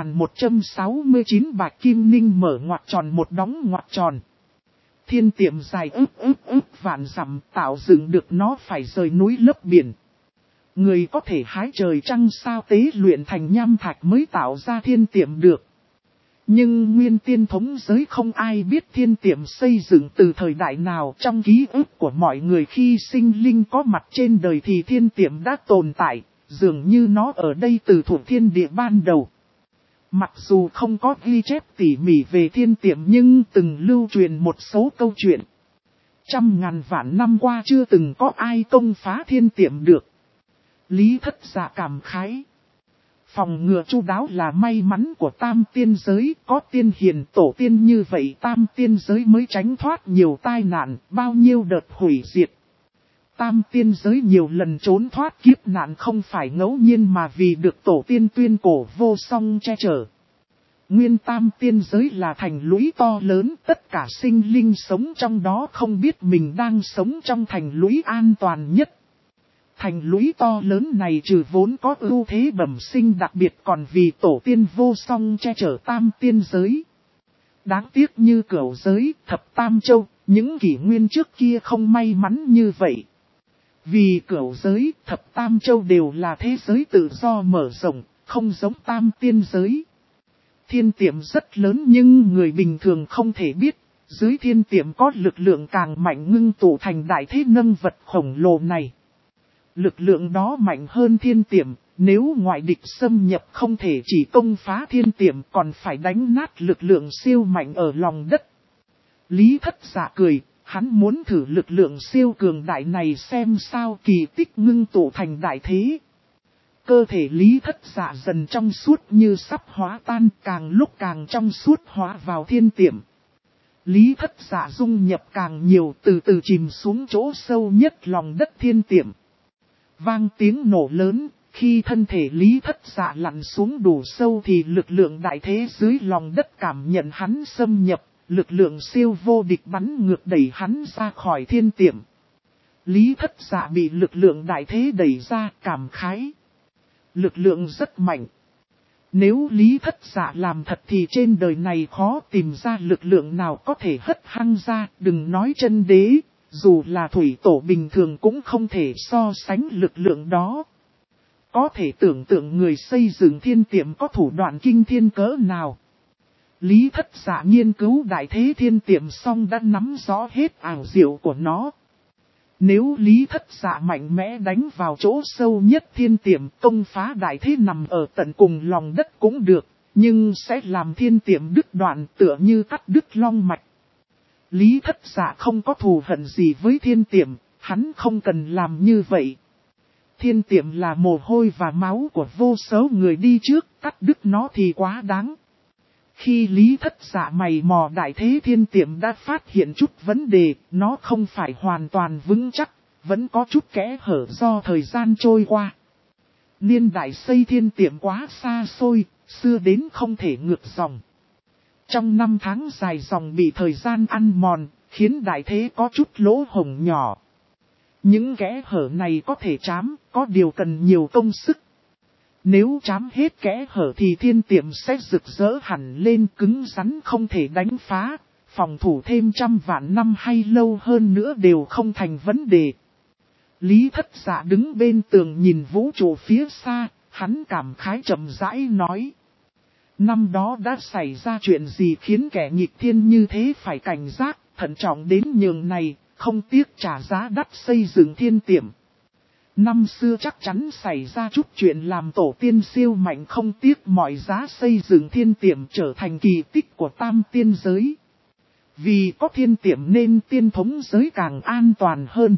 4169 Bạch Kim Ninh mở ngoặc tròn một đóng ngoặc tròn. Thiên tiệm dài vạn dặm tạo dựng được nó phải rời núi lấp biển. Người có thể hái trời trăng sao tế luyện thành nham thạch mới tạo ra thiên tiệm được. Nhưng nguyên tiên thống giới không ai biết thiên tiệm xây dựng từ thời đại nào. Trong ký ức của mọi người khi sinh linh có mặt trên đời thì thiên tiệm đã tồn tại, dường như nó ở đây từ thuộc thiên địa ban đầu. Mặc dù không có ghi chép tỉ mỉ về thiên tiệm nhưng từng lưu truyền một số câu chuyện. Trăm ngàn vạn năm qua chưa từng có ai công phá thiên tiệm được. Lý Thất Dạ cảm khái. Phòng ngừa chu đáo là may mắn của tam tiên giới, có tiên hiền tổ tiên như vậy tam tiên giới mới tránh thoát nhiều tai nạn, bao nhiêu đợt hủy diệt. Tam tiên giới nhiều lần trốn thoát kiếp nạn không phải ngẫu nhiên mà vì được tổ tiên tuyên cổ vô song che chở. Nguyên tam tiên giới là thành lũy to lớn, tất cả sinh linh sống trong đó không biết mình đang sống trong thành lũy an toàn nhất. Thành lũy to lớn này trừ vốn có ưu thế bẩm sinh đặc biệt còn vì tổ tiên vô song che chở tam tiên giới. Đáng tiếc như Cửu giới, Thập Tam Châu, những kỷ nguyên trước kia không may mắn như vậy. Vì Cửu giới, Thập Tam Châu đều là thế giới tự do mở rộng, không giống tam tiên giới. Thiên tiệm rất lớn nhưng người bình thường không thể biết, dưới thiên tiệm có lực lượng càng mạnh ngưng tụ thành đại thế nâng vật khổng lồ này. Lực lượng đó mạnh hơn thiên tiệm, nếu ngoại địch xâm nhập không thể chỉ công phá thiên tiệm còn phải đánh nát lực lượng siêu mạnh ở lòng đất. Lý Thất Dạ cười, hắn muốn thử lực lượng siêu cường đại này xem sao kỳ tích ngưng tụ thành đại thế. Cơ thể Lý Thất Dạ dần trong suốt như sắp hóa tan, càng lúc càng trong suốt hóa vào thiên tiệm. Lý Thất Dạ dung nhập càng nhiều, từ từ chìm xuống chỗ sâu nhất lòng đất thiên tiệm. Vang tiếng nổ lớn, khi thân thể Lý Thất Dạ lặn xuống đủ sâu thì lực lượng đại thế dưới lòng đất cảm nhận hắn xâm nhập, lực lượng siêu vô địch bắn ngược đẩy hắn ra khỏi thiên tiệm. Lý Thất Dạ bị lực lượng đại thế đẩy ra, cảm khái. Lực lượng rất mạnh. Nếu Lý Thất Dạ làm thật thì trên đời này khó tìm ra lực lượng nào có thể hất hăng ra, đừng nói chân đế, dù là thủy tổ bình thường cũng không thể so sánh lực lượng đó. Có thể tưởng tượng người xây dựng thiên tiệm có thủ đoạn kinh thiên cỡ nào. Lý Thất Dạ nghiên cứu đại thế thiên tiệm xong đã nắm rõ hết ảo diệu của nó. Nếu Lý Thất Dạ mạnh mẽ đánh vào chỗ sâu nhất thiên tiệm công phá đại thế nằm ở tận cùng lòng đất cũng được, nhưng sẽ làm thiên tiệm đứt đoạn tựa như cắt đứt long mạch. Lý Thất Dạ không có thù hận gì với thiên tiệm, hắn không cần làm như vậy. Thiên tiệm là mồ hôi và máu của vô số người đi trước, cắt đứt nó thì quá đáng. Khi Lý Thất Dạ mày mò đại thế thiên tiệm đã phát hiện chút vấn đề, nó không phải hoàn toàn vững chắc, vẫn có chút kẽ hở do thời gian trôi qua. Niên đại xây thiên tiệm quá xa xôi, xưa đến không thể ngược dòng. Trong 5 tháng dài dòng bị thời gian ăn mòn, khiến đại thế có chút lỗ hổng nhỏ. Những kẽ hở này có thể trám, có điều cần nhiều công sức. Nếu trám hết kẽ hở thì thiên tiệm sẽ rực rỡ hẳn lên cứng rắn không thể đánh phá, phòng thủ thêm trăm vạn năm hay lâu hơn nữa đều không thành vấn đề. Lý Thất Dạ đứng bên tường nhìn vũ trụ phía xa, hắn cảm khái chậm rãi nói. Năm đó đã xảy ra chuyện gì khiến kẻ nghịch thiên như thế phải cảnh giác, thận trọng đến nhường này, không tiếc trả giá đắt xây dựng thiên tiệm. Năm xưa chắc chắn xảy ra chút chuyện làm tổ tiên siêu mạnh không tiếc mọi giá xây dựng thiên tiệm trở thành kỳ tích của tam tiên giới. Vì có thiên tiệm nên tiên thống giới càng an toàn hơn.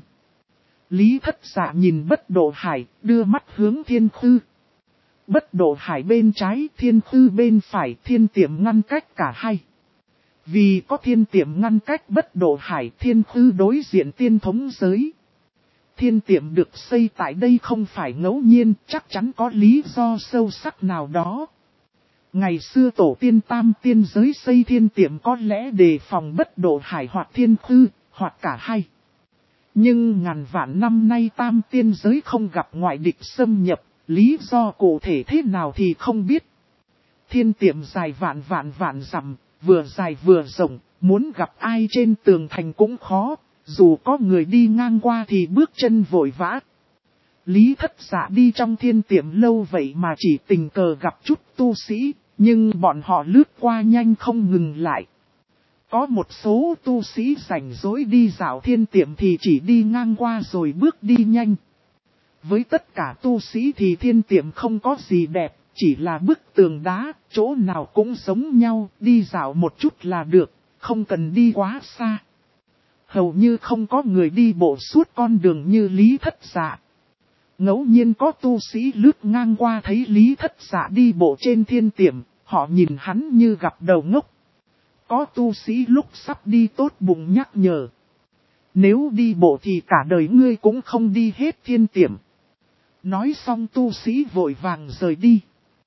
Lý Thất Dạ nhìn Bất Độ Hải, đưa mắt hướng thiên khư. Bất Độ Hải bên trái, thiên khư bên phải, thiên tiệm ngăn cách cả hai. Vì có thiên tiệm ngăn cách Bất Độ Hải, thiên khư đối diện tiên thống giới. Thiên tiệm được xây tại đây không phải ngẫu nhiên, chắc chắn có lý do sâu sắc nào đó. Ngày xưa tổ tiên tam tiên giới xây thiên tiệm có lẽ đề phòng Bất Độ Hải hoặc thiên khư, hoặc cả hai. Nhưng ngàn vạn năm nay tam tiên giới không gặp ngoại địch xâm nhập, lý do cụ thể thế nào thì không biết. Thiên tiệm dài vạn dặm, vừa dài vừa rộng, muốn gặp ai trên tường thành cũng khó, dù có người đi ngang qua thì bước chân vội vã. Lý Thất Dạ đi trong thiên tiệm lâu vậy mà chỉ tình cờ gặp chút tu sĩ, nhưng bọn họ lướt qua nhanh không ngừng lại. Có một số tu sĩ rảnh rỗi đi dạo thiên tiệm thì chỉ đi ngang qua rồi bước đi nhanh. Với tất cả tu sĩ thì thiên tiệm không có gì đẹp, chỉ là bức tường đá, chỗ nào cũng giống nhau, đi dạo một chút là được, không cần đi quá xa. Hầu như không có người đi bộ suốt con đường như Lý Thất Dạ. Ngẫu nhiên có tu sĩ lướt ngang qua thấy Lý Thất Dạ đi bộ trên thiên tiệm, họ nhìn hắn như gặp đầu ngốc. Có tu sĩ lúc sắp đi tốt bụng nhắc nhở. Nếu đi bộ thì cả đời ngươi cũng không đi hết thiên tiệm. Nói xong tu sĩ vội vàng rời đi.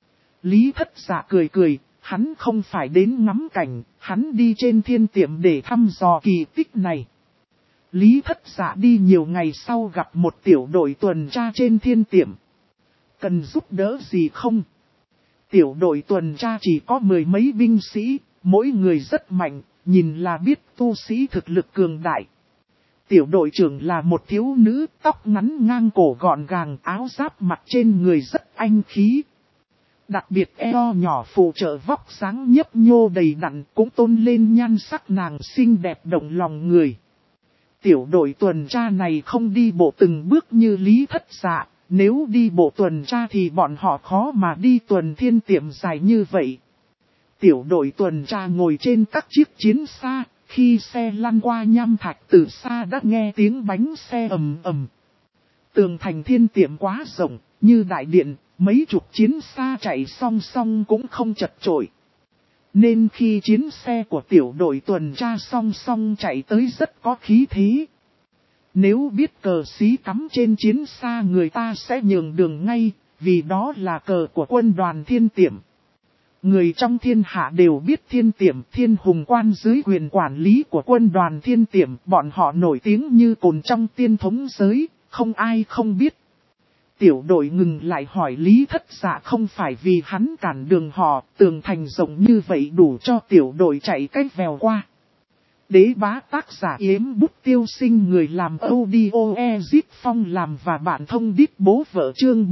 Lý Thất Dạ cười, hắn không phải đến ngắm cảnh, hắn đi trên thiên tiệm để thăm dò kỳ tích này. Lý Thất Dạ đi nhiều ngày sau gặp một tiểu đội tuần tra trên thiên tiệm. Cần giúp đỡ gì không? Tiểu đội tuần tra chỉ có 10 mấy binh sĩ, mỗi người rất mạnh, nhìn là biết tu sĩ thực lực cường đại. Tiểu đội trưởng là một thiếu nữ, tóc ngắn ngang cổ gọn gàng, áo giáp mặc trên người rất anh khí. Đặc biệt eo nhỏ phụ trợ vóc dáng nhấp nhô đầy đặn cũng tôn lên nhan sắc nàng xinh đẹp động lòng người. Tiểu đội tuần tra này không đi bộ từng bước như Lý Thất Dạ, nếu đi bộ tuần tra thì bọn họ khó mà đi tuần thiên tiệm dài như vậy. Tiểu đội tuần tra ngồi trên các chiếc chiến xa, khi xe lăn qua nham thạch từ xa đã nghe tiếng bánh xe ầm ầm. Tường thành thiên tiệm quá rộng, như đại điện, mấy chục chiến xa chạy song song cũng không chật chội. Nên khi chiến xe của tiểu đội tuần tra song song chạy tới rất có khí thế. Nếu biết cờ xí cắm trên chiến xa người ta sẽ nhường đường ngay, vì đó là cờ của quân đoàn thiên tiệm. Người trong thiên hạ đều biết thiên tiệm Thiên Hùng Quan dưới quyền quản lý của quân đoàn thiên tiệm, bọn họ nổi tiếng như cồn trong tiên thống giới, không ai không biết. Tiểu đội ngừng lại hỏi Lý Thất Dạ không phải vì hắn cản đường họ, tường thành rộng như vậy đủ cho tiểu đội chạy cách vèo qua. Đế bá tác giả Yếm Bút Tiêu Sinh, người làm audio Ezip Phong làm và bạn thông đít bố vợ, chương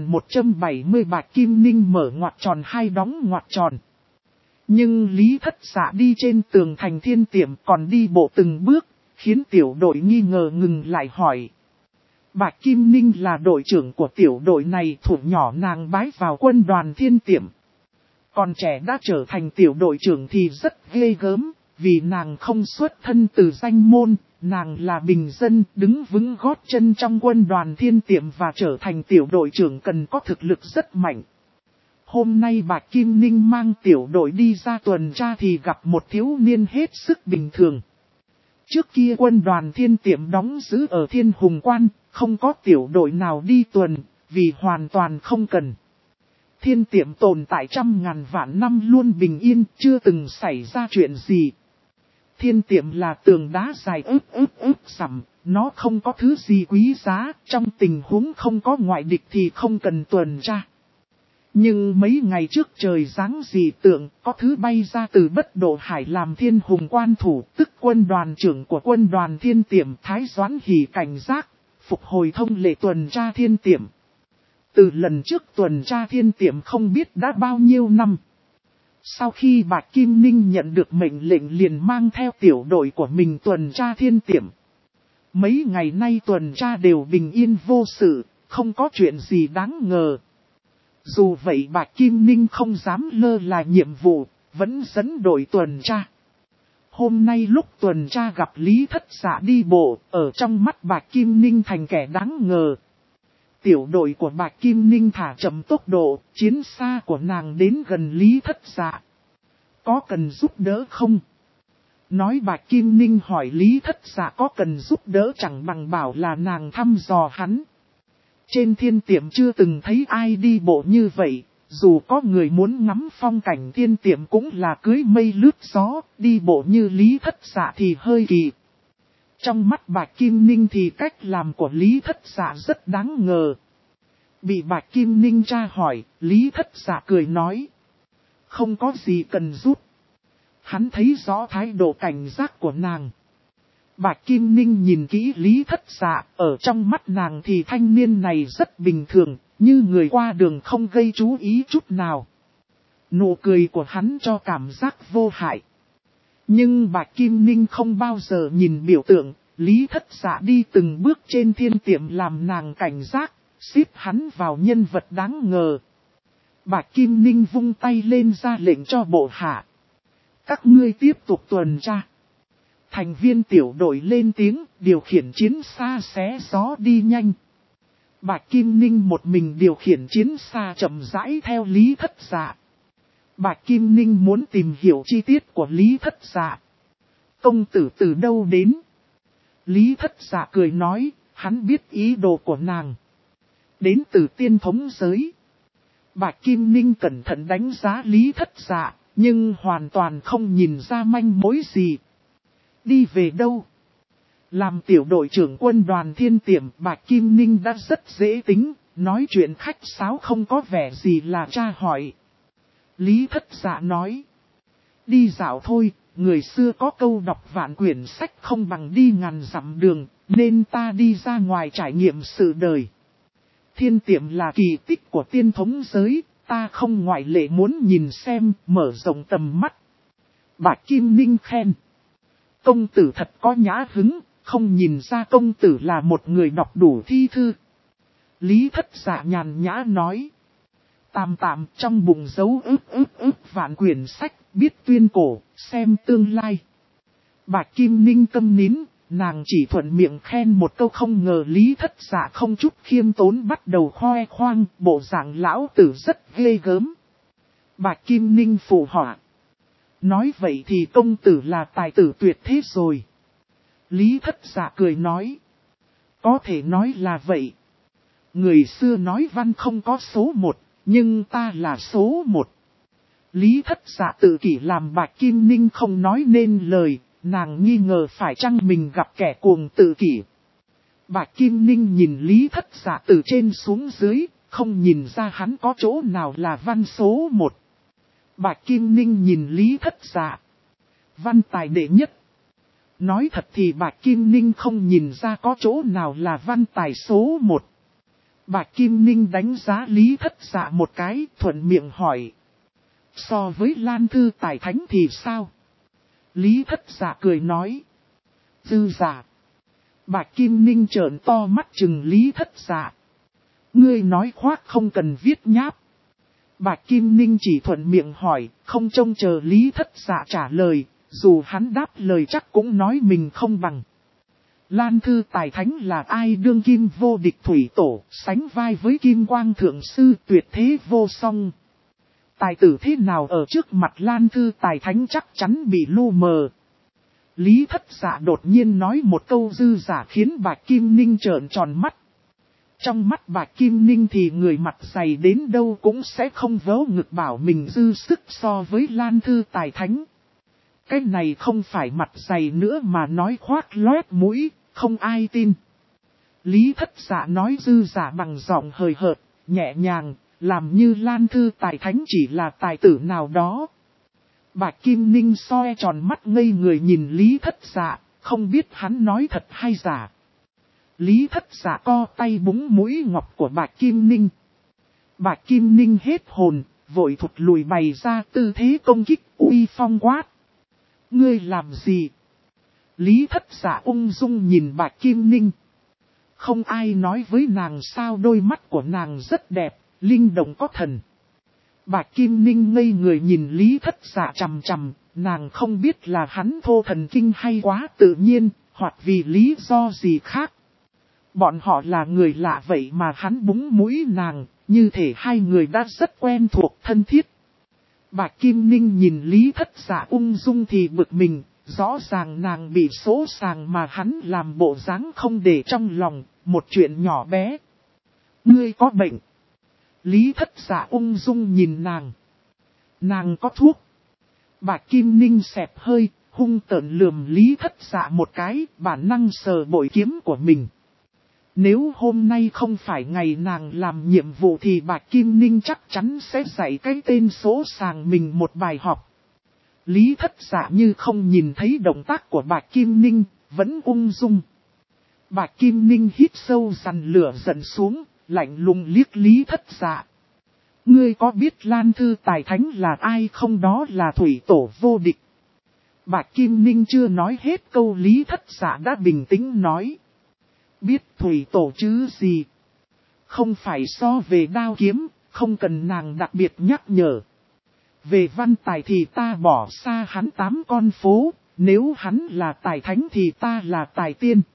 4170 Bạch Kim Ninh mở ngoặc tròn hai đóng ngoặc tròn. Nhưng Lý Thất Dạ đi trên tường thành thiên tiệm còn đi bộ từng bước, khiến tiểu đội nghi ngờ ngừng lại hỏi. Bạch Kim Ninh là đội trưởng của tiểu đội này, thủ nhỏ nàng bái vào quân đoàn thiên tiệm. Còn trẻ đã trở thành tiểu đội trưởng thì rất ghê gớm. Vì nàng không xuất thân từ danh môn, nàng là bình dân, đứng vững gót chân trong quân đoàn thiên tiệm và trở thành tiểu đội trưởng cần có thực lực rất mạnh. Hôm nay Bạch Kim Ninh mang tiểu đội đi ra tuần tra thì gặp một thiếu niên hết sức bình thường. Trước kia quân đoàn thiên tiệm đóng giữ ở Thiên Hùng Quan, không có tiểu đội nào đi tuần, vì hoàn toàn không cần. Thiên tiệm tồn tại trăm ngàn vạn năm luôn bình yên, chưa từng xảy ra chuyện gì. Thiên tiệm là tường đá dài ướp sẳm, nó không có thứ gì quý giá, trong tình huống không có ngoại địch thì không cần tuần tra. Nhưng mấy ngày trước trời giáng dị tượng, có thứ bay ra từ Bất Độ Hải làm Thiên Hùng Quan thủ, tức quân đoàn trưởng của quân đoàn thiên tiệm Thái Doãn Hỉ cảnh giác, phục hồi thông lệ tuần tra thiên tiệm. Từ lần trước tuần tra thiên tiệm không biết đã bao nhiêu năm. Sau khi Bạch Kim Ninh nhận được mệnh lệnh liền mang theo tiểu đội của mình tuần tra thiên tiệm. Mấy ngày nay tuần tra đều bình yên vô sự, không có chuyện gì đáng ngờ. Dù vậy Bạch Kim Ninh không dám lơ là nhiệm vụ, vẫn dẫn đội tuần tra. Hôm nay lúc tuần tra gặp Lý Thất Dạ đi bộ, ở trong mắt Bạch Kim Ninh thành kẻ đáng ngờ. Tiểu đội của Bạch Kim Ninh thả chậm tốc độ, chiến xa của nàng đến gần Lý Thất Dạ. Có cần giúp đỡ không? Nói Bạch Kim Ninh hỏi Lý Thất Dạ có cần giúp đỡ chẳng bằng bảo là nàng thăm dò hắn. Trên thiên tiệm chưa từng thấy ai đi bộ như vậy, dù có người muốn ngắm phong cảnh thiên tiệm cũng là cưới mây lướt gió, đi bộ như Lý Thất Dạ thì hơi kỳ. Trong mắt Bạch Kim Ninh thì cách làm của Lý Thất Dạ rất đáng ngờ. Bị Bạch Kim Ninh tra hỏi, Lý Thất Dạ cười nói. Không có gì cần giúp. Hắn thấy rõ thái độ cảnh giác của nàng. Bạch Kim Ninh nhìn kỹ Lý Thất Dạ, ở trong mắt nàng thì thanh niên này rất bình thường, như người qua đường không gây chú ý chút nào. Nụ cười của hắn cho cảm giác vô hại. Nhưng Bạch Kim Ninh không bao giờ nhìn biểu tượng, Lý Thất Dạ đi từng bước trên thiên tiệm làm nàng cảnh giác, xếp hắn vào nhân vật đáng ngờ. Bạch Kim Ninh vung tay lên ra lệnh cho bộ hạ. Các ngươi tiếp tục tuần tra. Thành viên tiểu đội lên tiếng, điều khiển chiến xa xé gió đi nhanh. Bạch Kim Ninh một mình điều khiển chiến xa chậm rãi theo Lý Thất Dạ. Bạch Kim Ninh muốn tìm hiểu chi tiết của Lý Thất Dạ. Công tử từ đâu đến? Lý Thất Dạ cười nói, hắn biết ý đồ của nàng. Đến từ tiên thống giới. Bạch Kim Ninh cẩn thận đánh giá Lý Thất Dạ, nhưng hoàn toàn không nhìn ra manh mối gì. Đi về đâu? Làm tiểu đội trưởng quân đoàn Thiên Tiệm, Bạch Kim Ninh đã rất dễ tính, nói chuyện khách sáo không có vẻ gì là tra hỏi. Lý Thất Dạ nói. Đi dạo thôi, người xưa có câu đọc vạn quyển sách không bằng đi ngàn dặm đường, nên ta đi ra ngoài trải nghiệm sự đời. Thiên Tiệm là kỳ tích của tiên thống giới, ta không ngoại lệ muốn nhìn xem, mở rộng tầm mắt. Bạch Kim Ninh khen. Công tử thật có nhã hứng, không nhìn ra công tử là một người đọc đủ thi thư. Lý Thất Dạ nhàn nhã nói. Tạm trong bụng giấu ức vạn quyển sách, biết tuyên cổ, xem tương lai. Bạch Kim Ninh câm nín, nàng chỉ thuận miệng khen một câu, không ngờ Lý Thất Dạ không chút khiêm tốn bắt đầu khoe khoang, bộ dạng lão tử rất ghê gớm. Bạch Kim Ninh phụ họa. Nói vậy thì công tử là tài tử tuyệt thế rồi. Lý Thất Dạ cười nói. Có thể nói là vậy. Người xưa nói văn không có số một, nhưng ta là số một. Lý Thất Dạ tự kỷ làm Bạch Kim Ninh không nói nên lời, nàng nghi ngờ phải chăng mình gặp kẻ cuồng tự kỷ. Bạch Kim Ninh nhìn Lý Thất Dạ từ trên xuống dưới, không nhìn ra hắn có chỗ nào là văn số một. Bạch Kim Ninh nhìn Lý Thất Dạ. Văn tài đệ nhất. Nói thật thì Bạch Kim Ninh không nhìn ra có chỗ nào là văn tài số một. Bạch Kim Ninh đánh giá Lý Thất Dạ một cái, thuận miệng hỏi. So với Lan Thư Tài Thánh thì sao? Lý Thất Dạ cười nói. Dư giả. Bạch Kim Ninh trợn to mắt chừng Lý Thất Dạ. Ngươi nói khoác không cần viết nháp. Bạch Kim Ninh chỉ thuận miệng hỏi, không trông chờ Lý Thất Dạ trả lời, dù hắn đáp lời chắc cũng nói mình không bằng. Lan Thư Tài Thánh là ai? Đương kim vô địch thủy tổ, sánh vai với Kim Quang Thượng Sư, tuyệt thế vô song. Tài tử thế nào ở trước mặt Lan Thư Tài Thánh chắc chắn bị lu mờ. Lý Thất Dạ đột nhiên nói một câu dư giả khiến Bạch Kim Ninh trợn tròn mắt. Trong mắt Bạch Kim Ninh thì người mặt dày đến đâu cũng sẽ không vớ ngực bảo mình dư sức so với Lan Thư Tài Thánh. Cái này không phải mặt dày nữa mà nói khoác loét mũi, không ai tin. Lý Thất Dạ nói dư giả bằng giọng hời hợt, nhẹ nhàng, làm như Lan Thư Tài Thánh chỉ là tài tử nào đó. Bạch Kim Ninh soi tròn mắt ngây người nhìn Lý Thất Dạ, không biết hắn nói thật hay giả. Lý Thất Dạ co tay búng mũi ngọc của Bạch Kim Ninh. Bạch Kim Ninh hết hồn, vội thụt lùi bày ra tư thế công kích uy phong quát. Ngươi làm gì? Lý Thất Dạ ung dung nhìn Bạch Kim Ninh. Không ai nói với nàng sao đôi mắt của nàng rất đẹp, linh động có thần. Bạch Kim Ninh ngây người nhìn Lý Thất Dạ chằm chằm, nàng không biết là hắn thô thần kinh hay quá tự nhiên, hoặc vì lý do gì khác. Bọn họ là người lạ vậy mà hắn búng mũi nàng, như thể hai người đã rất quen thuộc thân thiết. Bạch Kim Ninh nhìn Lý Thất Dạ ung dung thì bực mình, rõ ràng nàng bị số sàng mà hắn làm bộ dáng không để trong lòng, một chuyện nhỏ bé. Ngươi có bệnh. Lý Thất Dạ ung dung nhìn nàng. Nàng có thuốc. Bạch Kim Ninh xẹp hơi, hung tợn lườm Lý Thất Dạ một cái, bản năng sờ bội kiếm của mình. Nếu hôm nay không phải ngày nàng làm nhiệm vụ thì Bạch Kim Ninh chắc chắn sẽ dạy cái tên số sàng mình một bài học. Lý Thất Dạ như không nhìn thấy động tác của Bạch Kim Ninh, vẫn ung dung. Bạch Kim Ninh hít sâu dằn lửa giận xuống, lạnh lùng liếc Lý Thất Dạ. Ngươi có biết Lan Thư Tài Thánh là ai không? Đó là thủy tổ vô địch. Bạch Kim Ninh chưa nói hết câu Lý Thất Dạ đã bình tĩnh nói. Biết thủy tổ chứ gì? Không phải so về đao kiếm, không cần nàng đặc biệt nhắc nhở. Về văn tài thì ta bỏ xa hắn 8 con phố, nếu hắn là tài thánh thì ta là tài tiên.